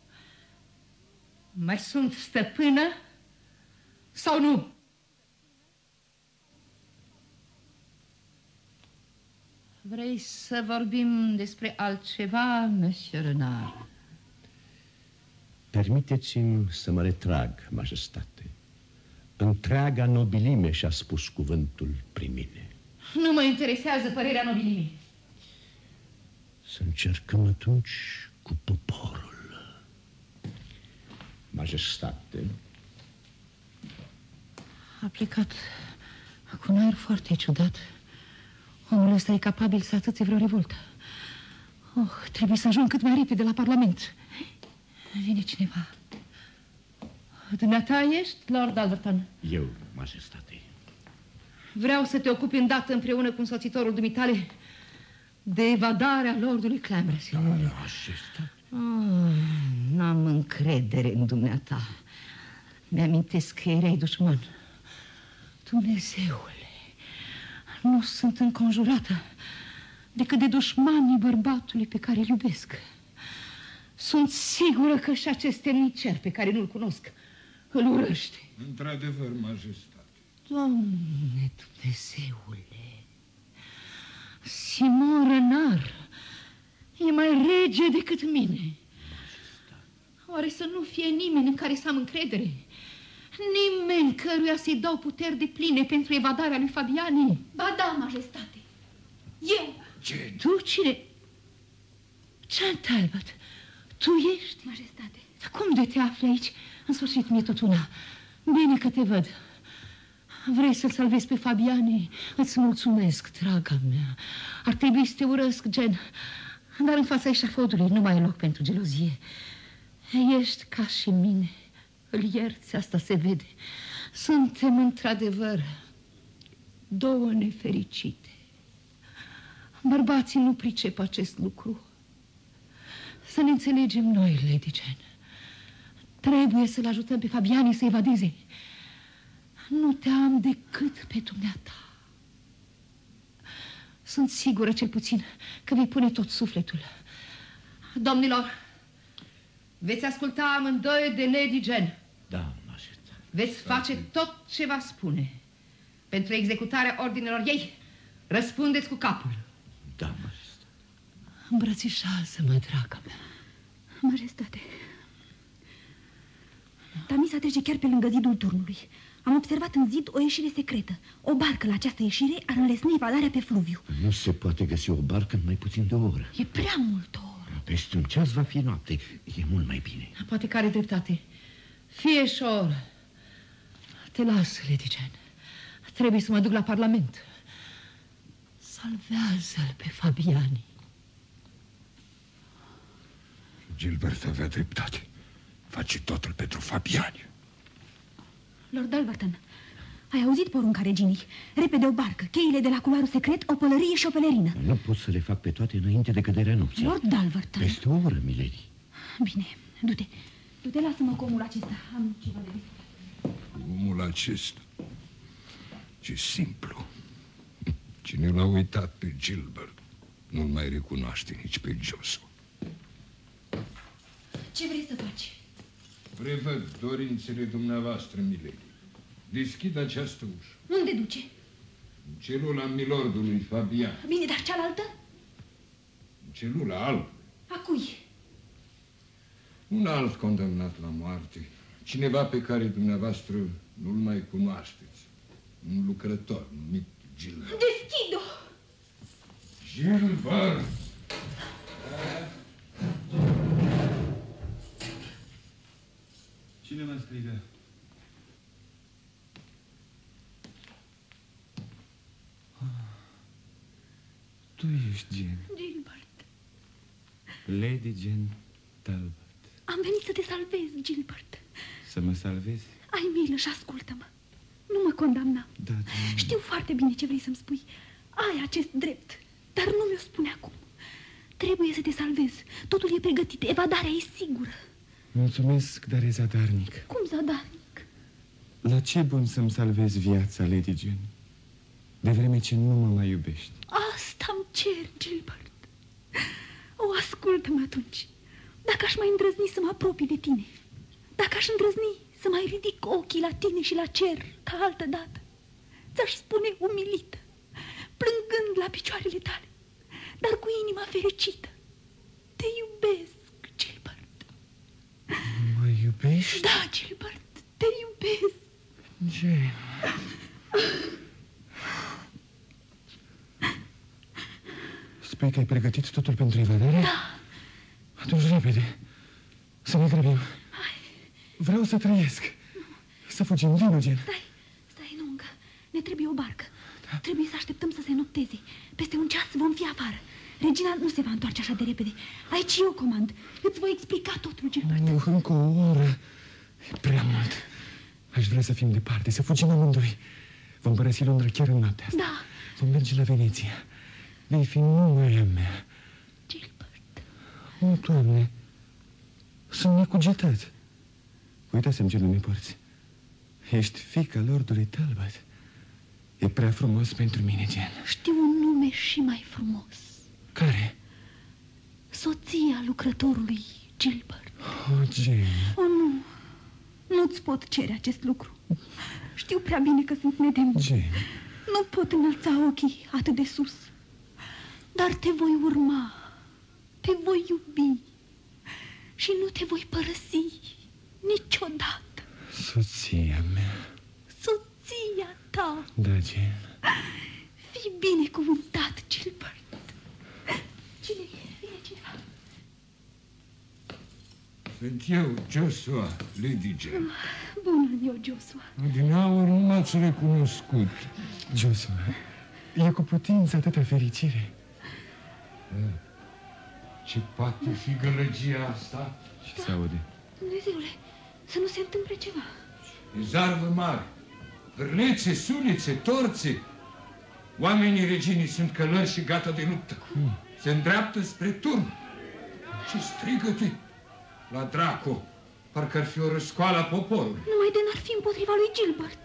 Mai sunt stăpână sau nu? Vrei să vorbim despre altceva, monsieur Renard? Permiteți-mi să mă retrag, majestate. Întreaga nobilime și-a spus cuvântul prin mine. Nu mă interesează părerea nobilimii. Să încercăm atunci cu poporul. Majestate. A plecat cu un aer foarte ciudat. Omul ăsta e capabil să atâțe vreo revoltă. Trebuie să ajung cât mai repede la Parlament. Vine cineva. Dumneata ești, Lord Alverton? Eu, majestate. Vreau să te ocupi îndată împreună cu însoțitorul dumitale de evadarea lordului Clambrassil. Majestate. N-am încredere în dumneata. Mi-amintesc că erai dușman. Dumnezeule, nu sunt înconjurată. decât de dușmanii bărbatului pe care îl iubesc. Sunt sigură că și acest temnicer pe care nu-l cunosc îl urăște. Într-adevăr, majestate. Doamne Dumnezeule, Simon Renard e mai rege decât mine. Oare să nu fie nimeni în care să am încredere? Nimeni căruia să-i dau puteri de pline pentru evadarea lui Fabiani? Ba da, majestate. Eu. Ce? Tu cine? Jean Talbot, tu ești? Majestate. Dar cum de te afli aici? În sfârșit mi-e tot una. Bine că te văd. Vrei să-l salvezi pe Fabiani? Îți mulțumesc, draga mea. Ar trebui să te urăsc, Jean, dar în fața eșafodului nu mai e loc pentru gelozie. Ești ca și mine. Îl ierți, asta se vede. Suntem într-adevăr două nefericite. Bărbații nu pricep acest lucru. Să ne înțelegem noi, Lady Jane. Trebuie să-l ajutăm pe Fabiani să evadeze. Nu te am decât pe dumneata. Sunt sigură, cel puțin, că vei pune tot sufletul. Domnilor, veți asculta amândoi de Lady Jane. Da, majestate. Veți face tot ce va spune. Pentru executarea ordinelor ei, răspundeți cu capul. Da, majestate. Îmbrățișează-mă, draga mea. Majestate. Tamisa trece chiar pe lângă zidul turnului. Am observat în zid o ieșire secretă. O barcă la această ieșire ar înlesni evadarea pe fluviu. Nu se poate găsi o barcă în mai puțin de o oră. E prea mult o oră. Peste un ceas va fi noapte. E mult mai bine. Poate că are dreptate. Fie și o oră. Te las, Lady Jane. Trebuie să mă duc la Parlament. Salvează-l pe Fabiani. Gilbert avea dreptate. Face totul pentru Fabiani. Lord Alverton, ai auzit porunca reginei? Repede o barcă, cheile de la culoarul secret, o pălărie și o pelerină. Nu pot să le fac pe toate înainte de căderea nopții. Lord Alverton. Peste o oră, milady. Bine, du-te. Du-te, lasă-mă cu omul acesta. Am ceva de zis. Omul acesta. Ce simplu. Cine l-a uitat pe Gilbert nu-l mai recunoaște nici pe Joshua. Ce vrei să faci? Prevăd dorințele dumneavoastră, milady. Deschid această ușă. Unde duce? În celula milordului Fabian. Bine, dar cealaltă? În celula albă. A cui? Un alt condamnat la moarte. Cineva pe care dumneavoastră nu-l mai cunoașteți. Un lucrător numit Gilbert. Deschid-o! Gilbert! Cine mă strigă? Tu ești Jane. Gilbert. Lady Jane Talbot. Am venit să te salvez, Gilbert. Să mă salvezi? Ai milă și ascultă-mă. Nu mă condamna. Da. Știu foarte bine ce vrei să-mi spui. Ai acest drept, dar nu mi-o spune acum. Trebuie să te salvezi. Totul e pregătit. Evadarea e sigură. Mulțumesc, dar e zadarnic. Cum zadarnic? La ce bun să-mi salvezi viața, Lady Jane? De vreme ce nu mă mai iubești. Asta-mi cer, Gilbert. O, ascultă-mă atunci. Dacă aș mai îndrăzni să mă apropii de tine, dacă aș îndrăzni să mai ridic ochii la tine și la cer ca altă dată, ți-aș spune umilită, plângând la picioarele tale, dar cu inima fericită: te iubesc, Gilbert. Mă iubești? Da, Gilbert, te iubesc. Jane. Spui că ai pregătit totul pentru evadare? Da. Atunci repede, să ne grăbim. Hai. Vreau să trăiesc. Să fugim, vino, Jane. Stai, nu încă. Ne trebuie o barcă. Da. Trebuie să așteptăm să se nopteze. Peste un ceas vom fi afară. Regina nu se va întoarce așa de repede. Aici eu comand. Îți voi explica totul, Gilbert. Încă o oră. E prea mult. Aș vrea să fim departe, să fugim amândoi. Vom părăsi Londra chiar în noaptea asta. Da. Vom merge la Veneția. Vei fi numai a mea. Gilbert. O, Doamne, sunt necugetat. Uitasem ce nume porți. Ești fiica lordului Talbot. E prea frumos pentru mine, Jane. Știu un nume și mai frumos. Care? Soția lucrătorului Gilbert. Oh, Jane. Oh, nu. Nu-ți pot cere acest lucru. Știu prea bine că sunt nedemn. Jane. Nu pot înălța ochii atât de sus. Dar te voi urma. Te voi iubi. Și nu te voi părăsi niciodată. Soția mea. Soția ta. Da, Jane. Fii binecuvântat, Gilbert. Cine e? Vine cineva. Sunt eu, Joshua, Lady Jane. Bună ziua, Joshua. Din aur nu m-ați recunoscut. Joshua, e cu putință atâta fericire. Ce poate fi gălăgia asta? Și se aude. Dumnezeule, să nu se întâmple ceva. E zarvă mare, cârlețe, sulițe, torțe. Oamenii reginii sunt călări și gata de luptă. Se îndreaptă spre turn. Ce strigăte! La dracu! Parcă ar fi o răscoală a poporului. Numai de n-ar fi împotriva lui Gilbert.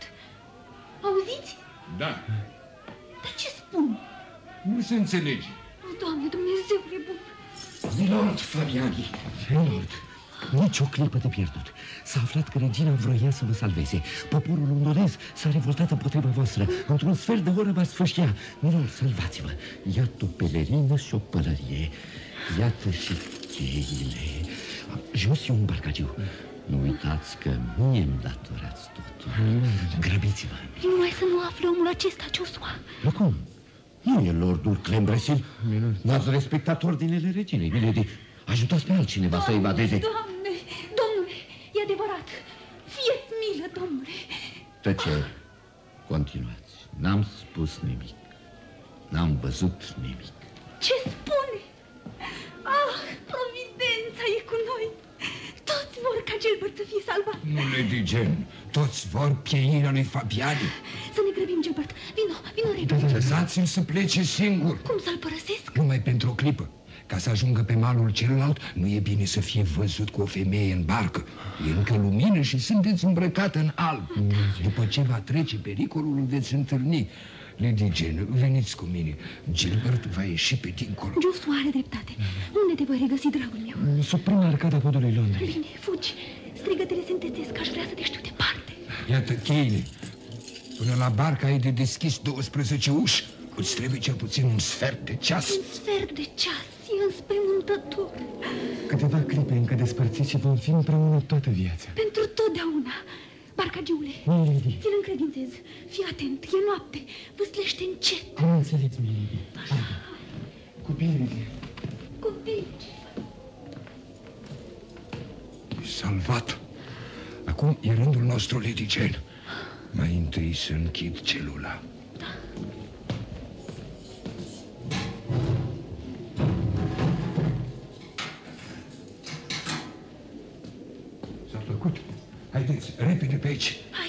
Auziți? Da. Dar ce spun? Nu se înțelege. O, Doamne, Dumnezeule bun! Milord Fabiani! Milord, nici o clipă de pierdut. S-a aflat că regina vroia să vă salveze. Poporul londonez s-a revoltat împotriva voastră. Într-un sfert de oră va sfârșia. Milord, salvați-vă! Iată o pelerină și o pălărie. Iată și cheile. Jos e un barcagiu. Nu uitați că mie îmi datorați totul. Grăbiți-vă. Numai să nu afle omul acesta, Joshua. Dar cum? Nu e lordul Clembresil. N-ați respectat ordinele reginei. Milady, ajutați pe altcineva să evadeze. Doamne, domnule, e adevărat. Fie-ți milă, domnule. Tăcere. Continuați. N-am spus nimic. N-am văzut nimic. Ce spune? Ah, providența e cu noi. Toți vor ca Gilbert să fie salvat. Nu, Lady Jane, toți vor pieirea lui Fabiani. Să ne grăbim, Gilbert. Vino repede. Lăsați-l să plece singur. Cum să-l părăsesc? Numai pentru o clipă. Ca să ajungă pe malul celălalt, nu e bine să fie văzut cu o femeie în barcă. E încă lumină și sunteți îmbrăcată în alb. După ce va trece pericolul, îl veți întâlni. Lady Jane, veniți cu mine. Gilbert va ieși pe dincolo. Joshua are dreptate. Unde te voi regăsi, dragul meu? Sub prima arcada podului Londrei. Bine, fugi. Strigătele se întețesc, aș vrea să te știu departe. Iată cheile. Până la barcă ai de deschis 12 uși. Îți trebuie cel puțin un sfert de ceas. Un sfert de ceas e înspăimântător. Câteva clipe încă despărțiți și vom fi împreună toată viața. Pentru totdeauna. Barcagiule, Milady, ți-l încredințez. Fii atent, e noapte. Vâslește încet. am înțeles, Milady. Cu bine. Cu bine. Salvat. Acum e rândul nostru, Lady Jane. Mai întâi să închid celula. Da. S-a făcut. Haideți, repede pe aici. Hai.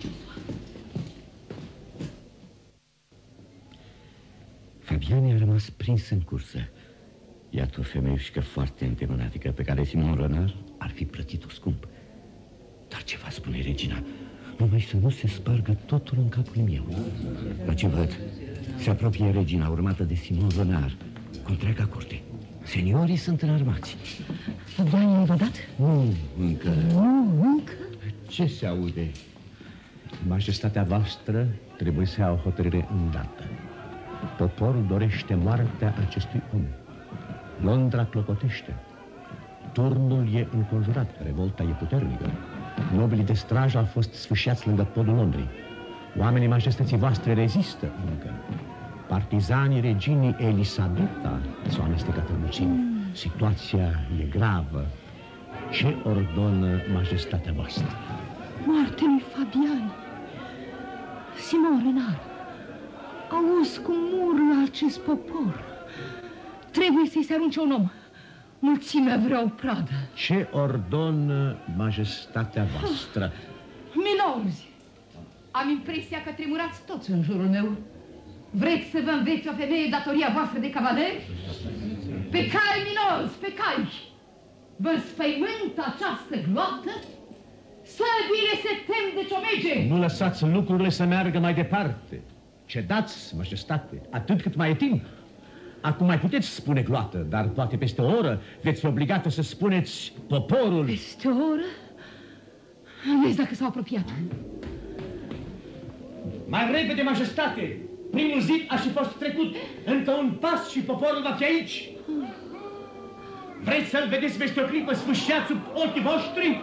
Fabiani a rămas prins în cursă. Iată o femeiușcă foarte întemânatică pe care Simon Renard ar fi plătit-o scump. Dar ce va spune regina? Numai să nu se spargă totul în capul meu. La ce văd? Se apropie regina, urmată de Simon Renard, cu întreaga curte. Seniorii sunt înarmați. Fabiani a evadat? Nu, încă. Nu, încă? Ce se aude? Majestatea voastră trebuie să ia o hotărâre îndată. Poporul dorește moartea acestui om. Londra clopotește. Turnul e înconjurat, revolta e puternică. Nobilii de strajă au fost sfâșiați lângă podul Londrei. Oamenii majestății voastre rezistă încă. Partizanii reginii Elisabeta s-au amestecat în mulțime. Situația e gravă. Ce ordonă majestatea voastră? Moartea lui Fabiani. Simon Renard, auzi cum urlă acest popor. Trebuie să-i se arunce un om. Mulțimea vrea o pradă. Ce ordonă majestatea voastră? Milorzi, am impresia că tremurați toți în jurul meu. Vreți să vă înveți o femeie datoria voastră de cavaleri? Pe cai, milorzi, pe cai! Vă înspăimântă această gloată? Săbile se tem de ciomege! Nu lăsați lucrurile să meargă mai departe. Cedați, majestate, atât cât mai e timp. Acum mai puteți spune gloată, dar poate peste o oră veți fi obligată să spuneți poporul. Peste o oră? Vezi dacă s-au apropiat. Mai repede, majestate! Primul zid a și fost trecut. Încă un pas și poporul va fi aici. Vreți să-l vedeți peste o clipă sfâșiat sub ochii voștri?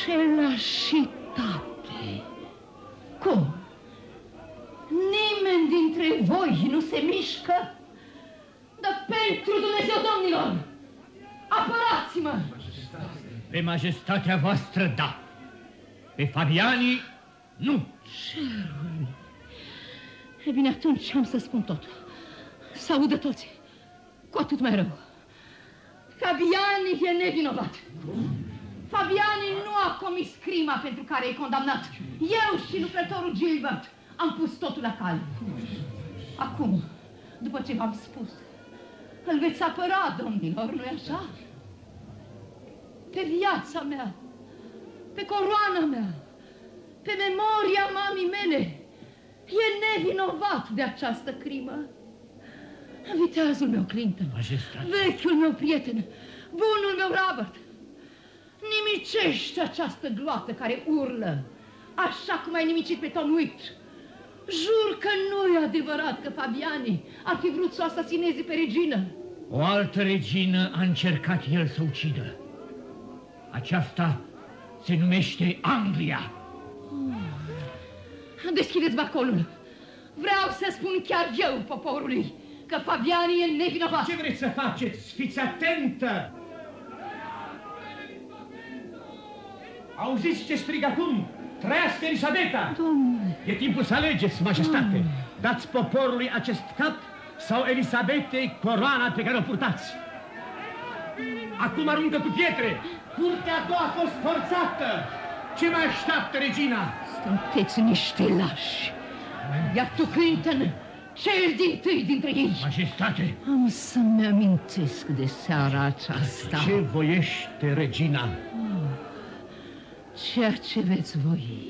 Șelașitate! Cum? Nimeni dintre voi nu se mișcă? Dar pentru Dumnezeu, domnilor, apărați-mă! Pe majestatea voastră, da. Pe Fabiani, nu. Cerul. E bine, atunci am să spun tot. Să audă toți. Cu atât mai rău. Fabiani e nevinovat. Fabiani nu a comis crima pentru care e condamnat. Eu și lucrătorul Gilbert am pus totul la cale. Acum, după ce v-am spus, îl veți apăra, domnilor, nu-i așa? Pe viața mea, pe coroana mea, pe memoria mamii mele, e nevinovat de această crimă. Viteazul meu Clinton, Majestate, vechiul meu prieten, bunul meu Robert, nimicește această gloată care urlă, așa cum ai nimicit pe Tom Witt. Jur că nu e adevărat că Fabiani ar fi vrut să o asasineze pe regină. o altă regină a încercat el să ucidă. Aceasta se numește Anglia. Deschideți balconul. Vreau să spun chiar eu poporului că Fabiani e nevinovat. Ce vreți să faceți? Fiți atentă! Auziți ce strig acum? Trăiască Elisabeta! Domnule! E timpul să alegeți, majestate. Dați poporului acest cap sau Elisabetei coroana pe care o purtați. Acum aruncă cu pietre. Curtea a doua a fost forțată. Ce mai așteaptă regina? Sunteți niște lași. Iar tu, Clinton, cel dintâi dintre ei. Majestate! Am să-mi amintesc de seara aceasta. Ce voiește regina? Ceea ce veți voi.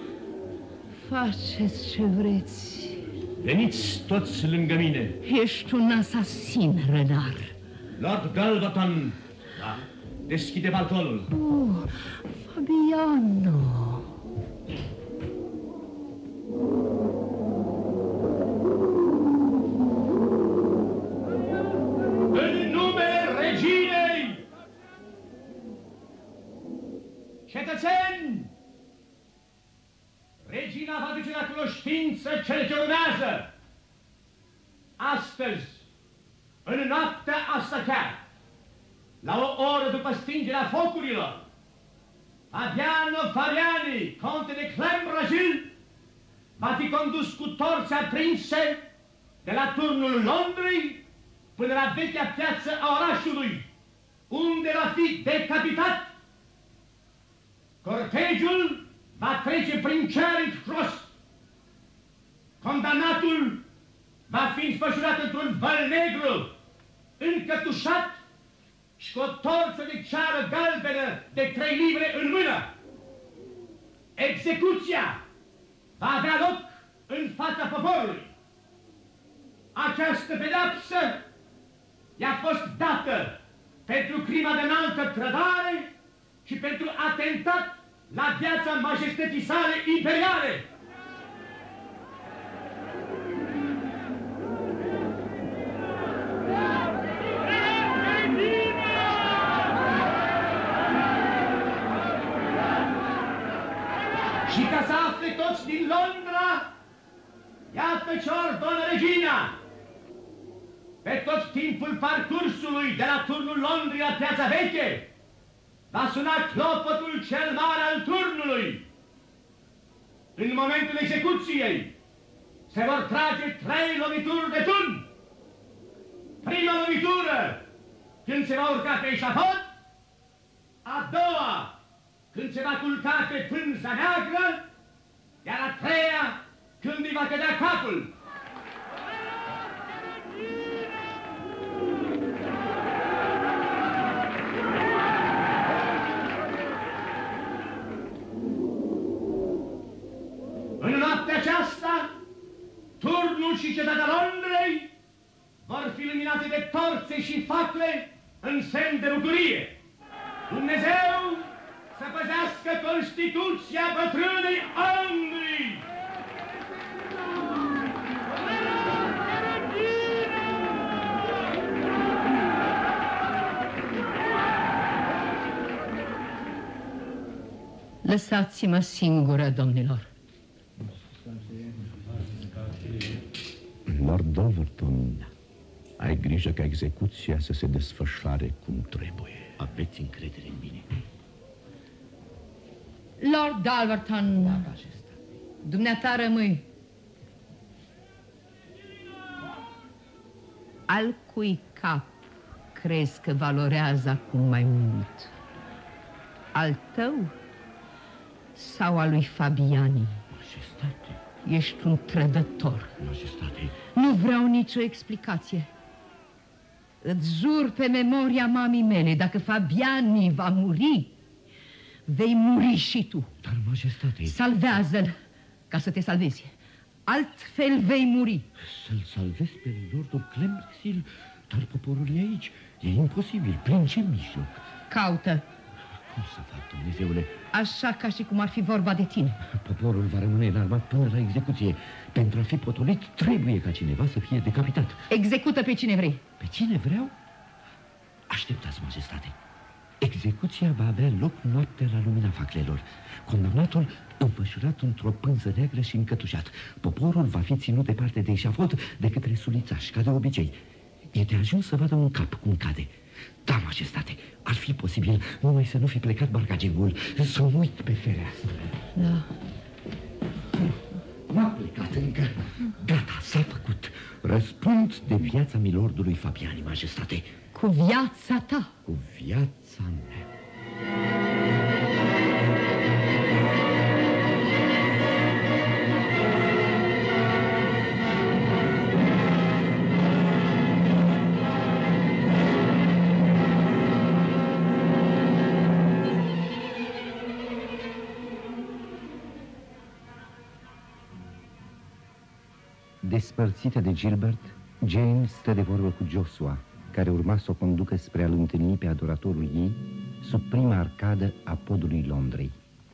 Faceți ce vreți. Veniți toți lângă mine. Ești un asasin, Renar. Lord Galvaton, da, deschide balconul. Fabiano. În numele reginei! Cetățeni! Regina va duce la cunoștință cele ce urmează. Astăzi, în noaptea asta chiar, la o oră după stingerea focurilor, Fabiano Fabiani, conte de Clenbragil, va fi condus cu torțe aprinse de la turnul Londrei până la vechea piață a orașului, unde va fi decapitat. Cortegiul va trece prin Charing Cross. Condamnatul va fi înfășurat într-un văl negru, încătușat și cu o torță de ceară galbenă de 3 livre în mână. Execuția va avea loc în fața poporului. Această pedeapsă i-a fost dată pentru crima de înaltă trădare și pentru atentat la viața majestății sale imperiale. Și ca să afle toți din Londra, iată ce ordonă regina. Pe tot timpul parcursului de la turnul Londrei la Piața Veche, va suna clopotul cel mare al turnului. În momentul execuției se vor trage 3 lovituri de turn. Prima lovitură când se va urca pe eșafod, a doua când se va culca pe pânza neagră, iar a treia când îi va cădea capul. În noaptea aceasta, turnul și cetatea Londrei vor fi luminate de mărturie. Dumnezeu să păzească Constituția bătrânei Anglii! Lăsați-mă singură, domnilor. Lord Dolverton, ai grijă ca execuția să se desfășoare cum trebuie. Aveți încredere în mine. Lord Dolverton, da, dumneata rămâi. Al cui cap crezi că valorează acum mai mult? Al tău sau al lui Fabiani? Majestate. Ești un trădător. Majestate. Nu vreau nicio explicație. Îți jur pe memoria mamii mele, dacă Fabiani va muri, vei muri și tu. Dar, majestate... Salvează-l ca să te salvezi. Altfel vei muri. Să-l salvezi pe Lordul Clembrexil? Dar poporul e aici. E imposibil. Prin ce mijloc? Caută. Cum să fac, Dumnezeule? Așa ca și cum ar fi vorba de tine. Poporul va rămâne înarmat până la execuție. Pentru a fi potolit, trebuie ca cineva să fie decapitat. Execută pe cine vrei. Pe cine vreau? Așteptați, majestate. Execuția va avea loc noaptea la lumina faclelor. Condamnatul înfășurat într-o pânză neagră și încătușat. Poporul va fi ținut departe de eșafod de către sulițași, ca de obicei. E de ajuns să vadă un cap cum cade. Da, majestate, ar fi posibil numai să nu fi plecat barcagengul, să uit pe fereastră. Da. N-a plecat încă. Gata, s-a făcut. Răspund de viața milordului Fabiani, majestate. Cu viața ta. Cu viața mea. Despărțită de Gilbert, Jane stă de vorbă cu Joshua, care urma să o conducă spre a-l întâlni pe adoratorul ei sub prima arcadă a podului Londrei.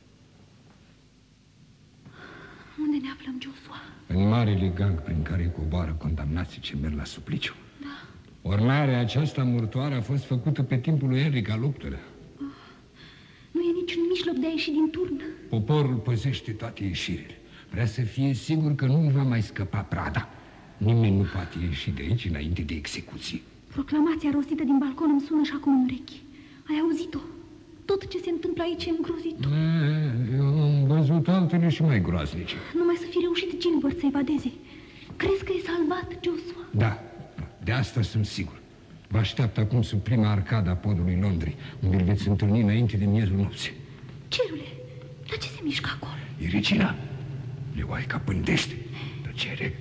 Unde ne aflăm, Joshua? În marele gang prin care coboară condamnații ce merg la supliciu. Da. Urmarea aceasta murtoară a fost făcută pe timpul lui Henric al VIII-lea. Nu e niciun mijloc de a ieși din turn. Poporul păzește toate ieșirile. Vrea să fie sigur că nu va mai scăpa prada. Nimeni nu poate ieși de aici înainte de execuție. Proclamația rostită din balcon îmi sună și acum în urechi. Ai auzit-o? Tot ce se întâmplă aici e îngrozitor. Eu am văzut altele și mai groaznice. Numai să fi reușit Gilbert să evadeze. Crezi că e salvat, Joshua? Da, de asta sunt sigur. Vă așteaptă acum sub prima arcadă a podului Londrei, unde îl veți întâlni înainte de miezul nopții. Cerule, dar ce se mișcă acolo? E regina. Leoaica pândește. Tăcere.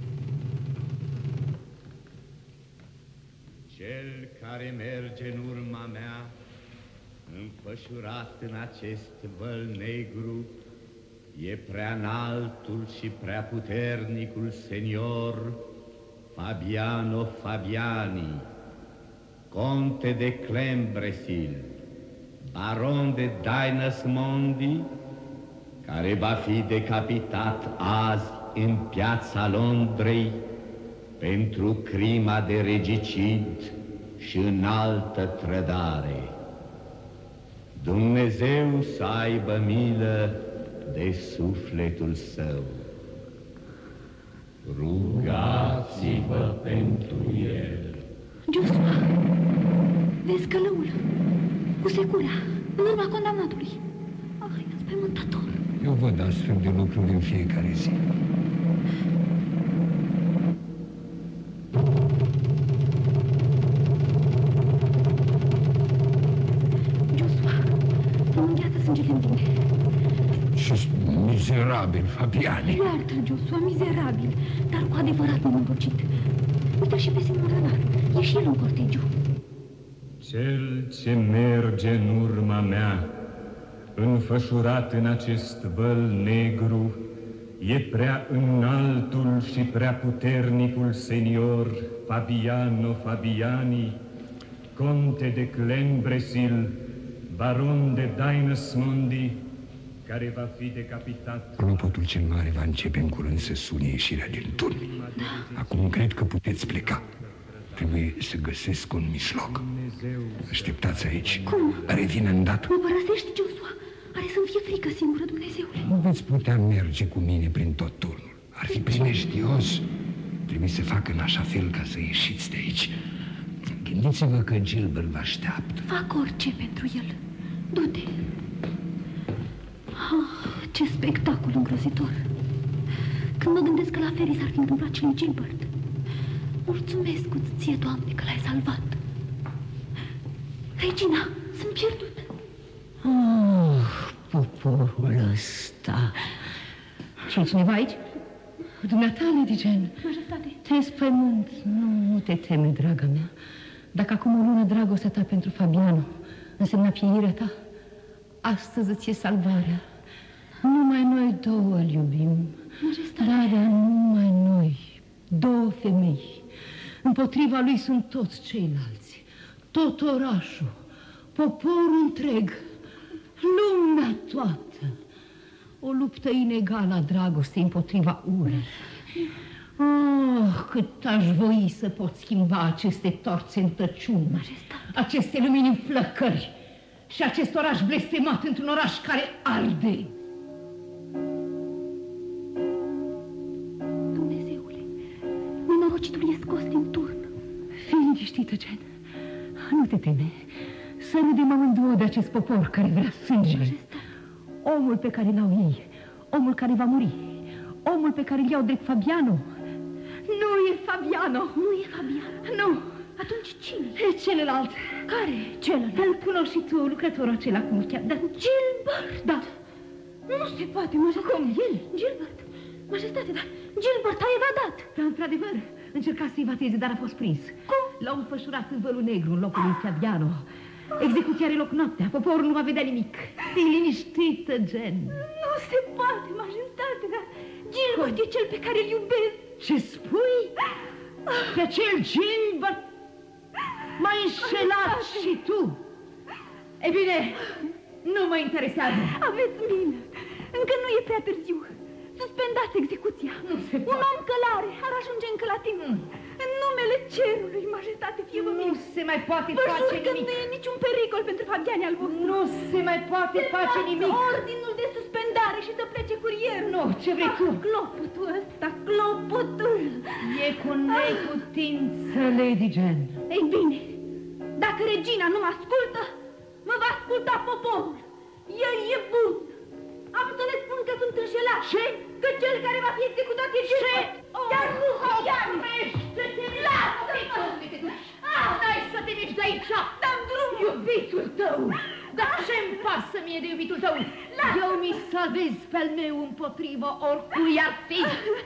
Cel care merge în urma mea, înfășurat în acest văl negru, e prea înaltul și prea puternicul senior Fabiano Fabiani, conte de Clembresil, baron de Dynasmondi, care va fi decapitat azi în piața Londrei pentru crima de regicid și înaltă trădare. Dumnezeu să aibă milă de sufletul său. Rugați-vă pentru el. Joshua, vezi călăul cu secura în urma condamnatului. Ai, înspăimântător. Eu văd astfel de lucruri în fiecare zi. Joshua, îmi îngheață sângele în tine. Ce mizerabil, Fabiani. Iartă-l, Joshua, mizerabil, dar cu adevărat neîndocit. Uite și pe Simon Rănar, e și el în cortegiu. Cel ce merge în urma mea, înfășurat în acest văl negru, e prea înaltul și prea puternicul senior Fabiano Fabiani, conte de Clenbresil, baron de Dainesmundi, care va fi decapitat. Clopotul cel mare va începe în curând să sune ieșirea din turn. Acum cred că puteți pleca. Trebuie să găsesc un misloc. Așteptați aici. Cum? Revin îndată. Mă părăsești, Joshua? Are să-mi fie frică singură, Dumnezeule. Nu veți putea merge cu mine prin tot turnul. Ar fi primejdios. Trebuie să fac în așa fel ca să ieșiți de aici. Gândiți-vă că Gilbert vă așteaptă. Fac orice pentru el. Du-te. Ce spectacol îngrozitor. Când mă gândesc că la Ferry s-ar fi întâmplat și lui Gilbert. Mulțumesc ție, Doamne, că l-ai salvat. Regina, sunt pierdut. Poporul ăsta. Și cineva aici? Dumneata, Lady Jane. Majestate. Te înspăimânt. Nu te teme, draga mea. Dacă acum o lună dragostea ta pentru Fabiano însemna pieirea ta, astăzi îți e salvarea. Numai noi două îl iubim. Majestate. Da, numai noi. Două femei. Împotriva lui sunt toți ceilalți. Tot orașul. Poporul întreg. Lumea toată. O luptă inegală a dragostei împotriva urei. Cât aș voi să pot schimba aceste torțe în tăciune, aceste lumini în flăcări și acest oraș blestemat într-un oraș care arde. Dumnezeule, nenorocitul e scos din turn. Fii liniștită, Jane. Nu te teme. Să râdem amândouă de acest popor care vrea sânge. Omul pe care l-au ei, omul care va muri, omul pe care îl iau drept Fabiano. Nu e Fabiano. Nu e Fabiano. Nu. Atunci cine? E celălalt. Care? Celălalt? Îl cunoști și tu, lucrătorul acela cum îl cheamă. Dar Gilbert? Da. Nu se poate, majestate. Cum? El? Gilbert. Majestate, dar Gilbert a evadat. Da, într-adevăr. Încerca să evadeze, dar a fost prins. Cum? L-au înfășurat în vălul negru, în locul lui Fabiano. Execuția are loc noaptea. Poporul nu va vedea nimic. Fii liniștită, Jen. Nu se poate, majestate, dar Gilbert e cel pe care îl iubesc. Ce spui? Pe acel Gilbert m-ai înșelat și tu. E bine, nu mă interesează. Aveți mine. Încă nu e prea târziu. Suspendați execuția. Un om călare ar ajunge încă la timp. În numele cerului, majestate, fie-vă mie. Nu se mai poate face nimic. Vă jur că nu e niciun pericol pentru Fabiani al vostru. Nu se mai poate face nimic. Ordinul de suspendare și să plece curierul. Nu, ce vrei tu? Clopotul ăsta, clopotul. E cu neputință, Lady Jane. Ei bine, dacă regina nu mă ascultă, mă va asculta poporul. El e bun. Am să le spun că sunt înșelat. Ce? Că cel care va fi executat e Gilbert. Iar nu Fabian. Lasă-te! N-ai să te miști de aici! Dăm drum! Iubitul tău! Dar ce-mi pasă mie de iubitul tău? Eu mi salvez pe-al meu împotrivă oricui ar fi!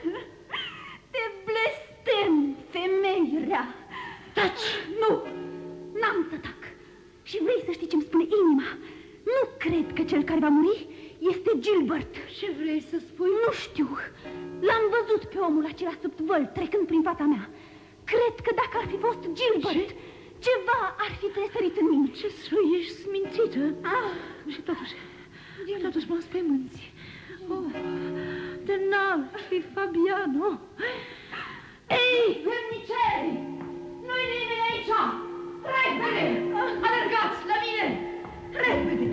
Te blestem, femei rea! Taci! Nu! N-am să tac! Și vrei să știi ce-mi spune inima? Nu cred că cel care va muri este Gilbert. Ce vrei să spui? Nu știu. L-am văzut pe omul acela sub văl, trecând prin fața mea. Cred că dacă ar fi fost Gilbert, ceva ar fi tresărit în mine. Ce spui? Ești smințită? Și totuși mă spăimânți. De n-ar fi Fabiano. Ei, vârniceri! Nu-i nimeni aici! Repede! Alergați la mine! Repede!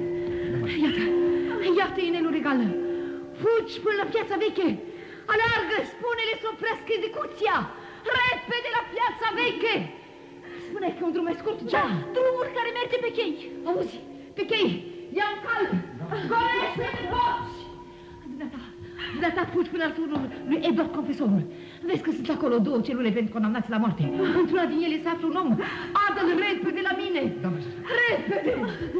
Iată inelul regală. Fugi până la Piața Veche. Aleargă, spune-le să oprească execuția. Repede la Piața Veche. Spune că un drum mai scurt. Da, drumul care merge pe chei. Auzi, pe chei. Ia-n calm. Golește-te toți. Dumneata, fugi până la turnul lui Edward Confesorul. Vezi că sunt acolo două celule pentru condamnați la moarte. Într-una din ele se află un om. Adă-l repede la mine. Repede.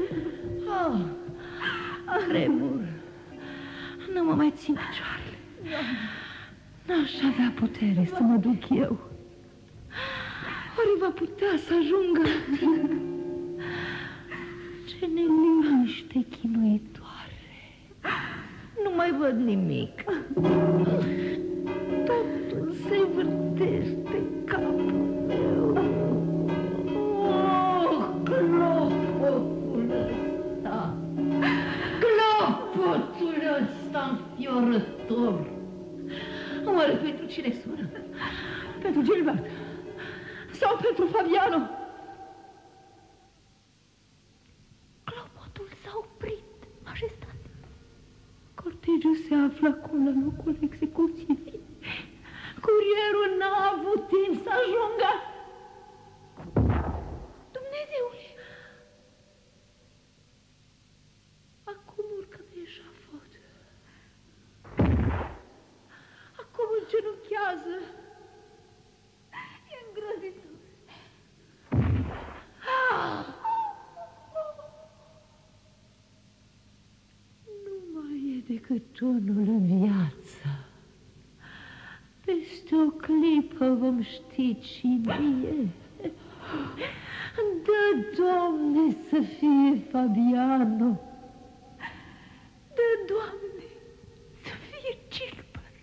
Tremur. Nu mă mai țin picioarele. N-aș avea putere să mă duc eu. Ori va putea să ajungă la tine. Ce neliniște chinuitoare. Nu mai văd nimic. Totul se vârtește în capul meu. vânător. Oare pentru cine sună? Pentru Gilbert? Sau pentru Fabiano? Clopotul s-a oprit, majestate. Cortegiul se află acum la locul execuției. Curierul n-a avut timp să ajungă. Dumnezeule! Acum urcă pe eșafod. Acum îngenunchează. E îngrozitor. Nu mai e decât unul în viață. Peste o clipă vom ști cine e. Dă, Doamne, să fie Fabiano. Dă, Doamne, să fie Gilbert.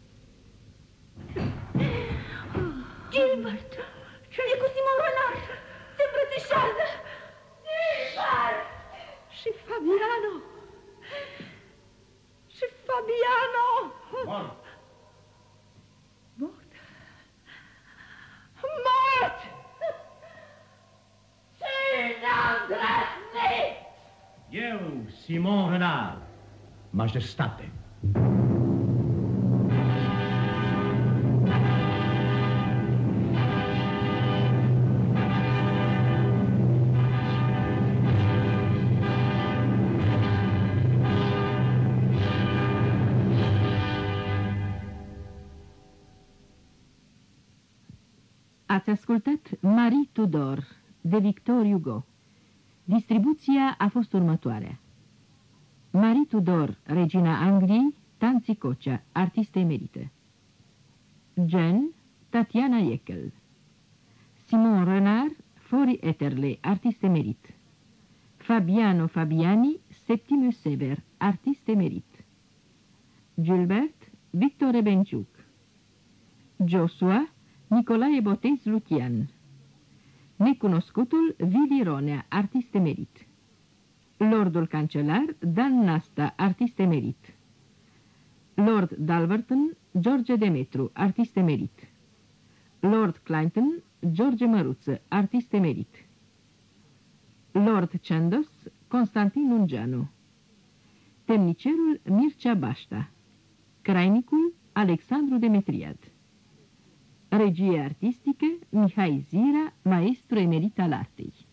Gilbert! Ce-i cu Simon Renard? Se îmbrățișează! Gilbert! Și Fabiano! Și Fabiano! Mort! Mort? Mort! Cine a îndrăznit? Eu, Simon Renard, majestate. Ați ascultat Marie Tudor, de Victor Hugo. Distribuția a fost următoarea. Marie Tudor, regina Angliei, Tanzi Cocea, artistă emerită. Jeanne, Tatiana Eckel. Simon Renard, Fori Etterle, artist emerit. Fabiano Fabiani, Septimius Sever, artist emerit. Gilbert, Victor Rebenciuc. Joshua, Nicolae Botez Lucian. Necunoscutul Vili Ronea, artist emerit. Lordul cancelar Dan Nasta, artist emerit. Lord Dalverton George Demetru, artist emerit. Lord Clinton George Măruță, artist emerit. Lord Chandos Constantin Ungeanu. Temnicerul Mircea Bașta. Crainicul Alexandru Demetriad. Regie artistică Mihai Zira, maestru emerit al artei.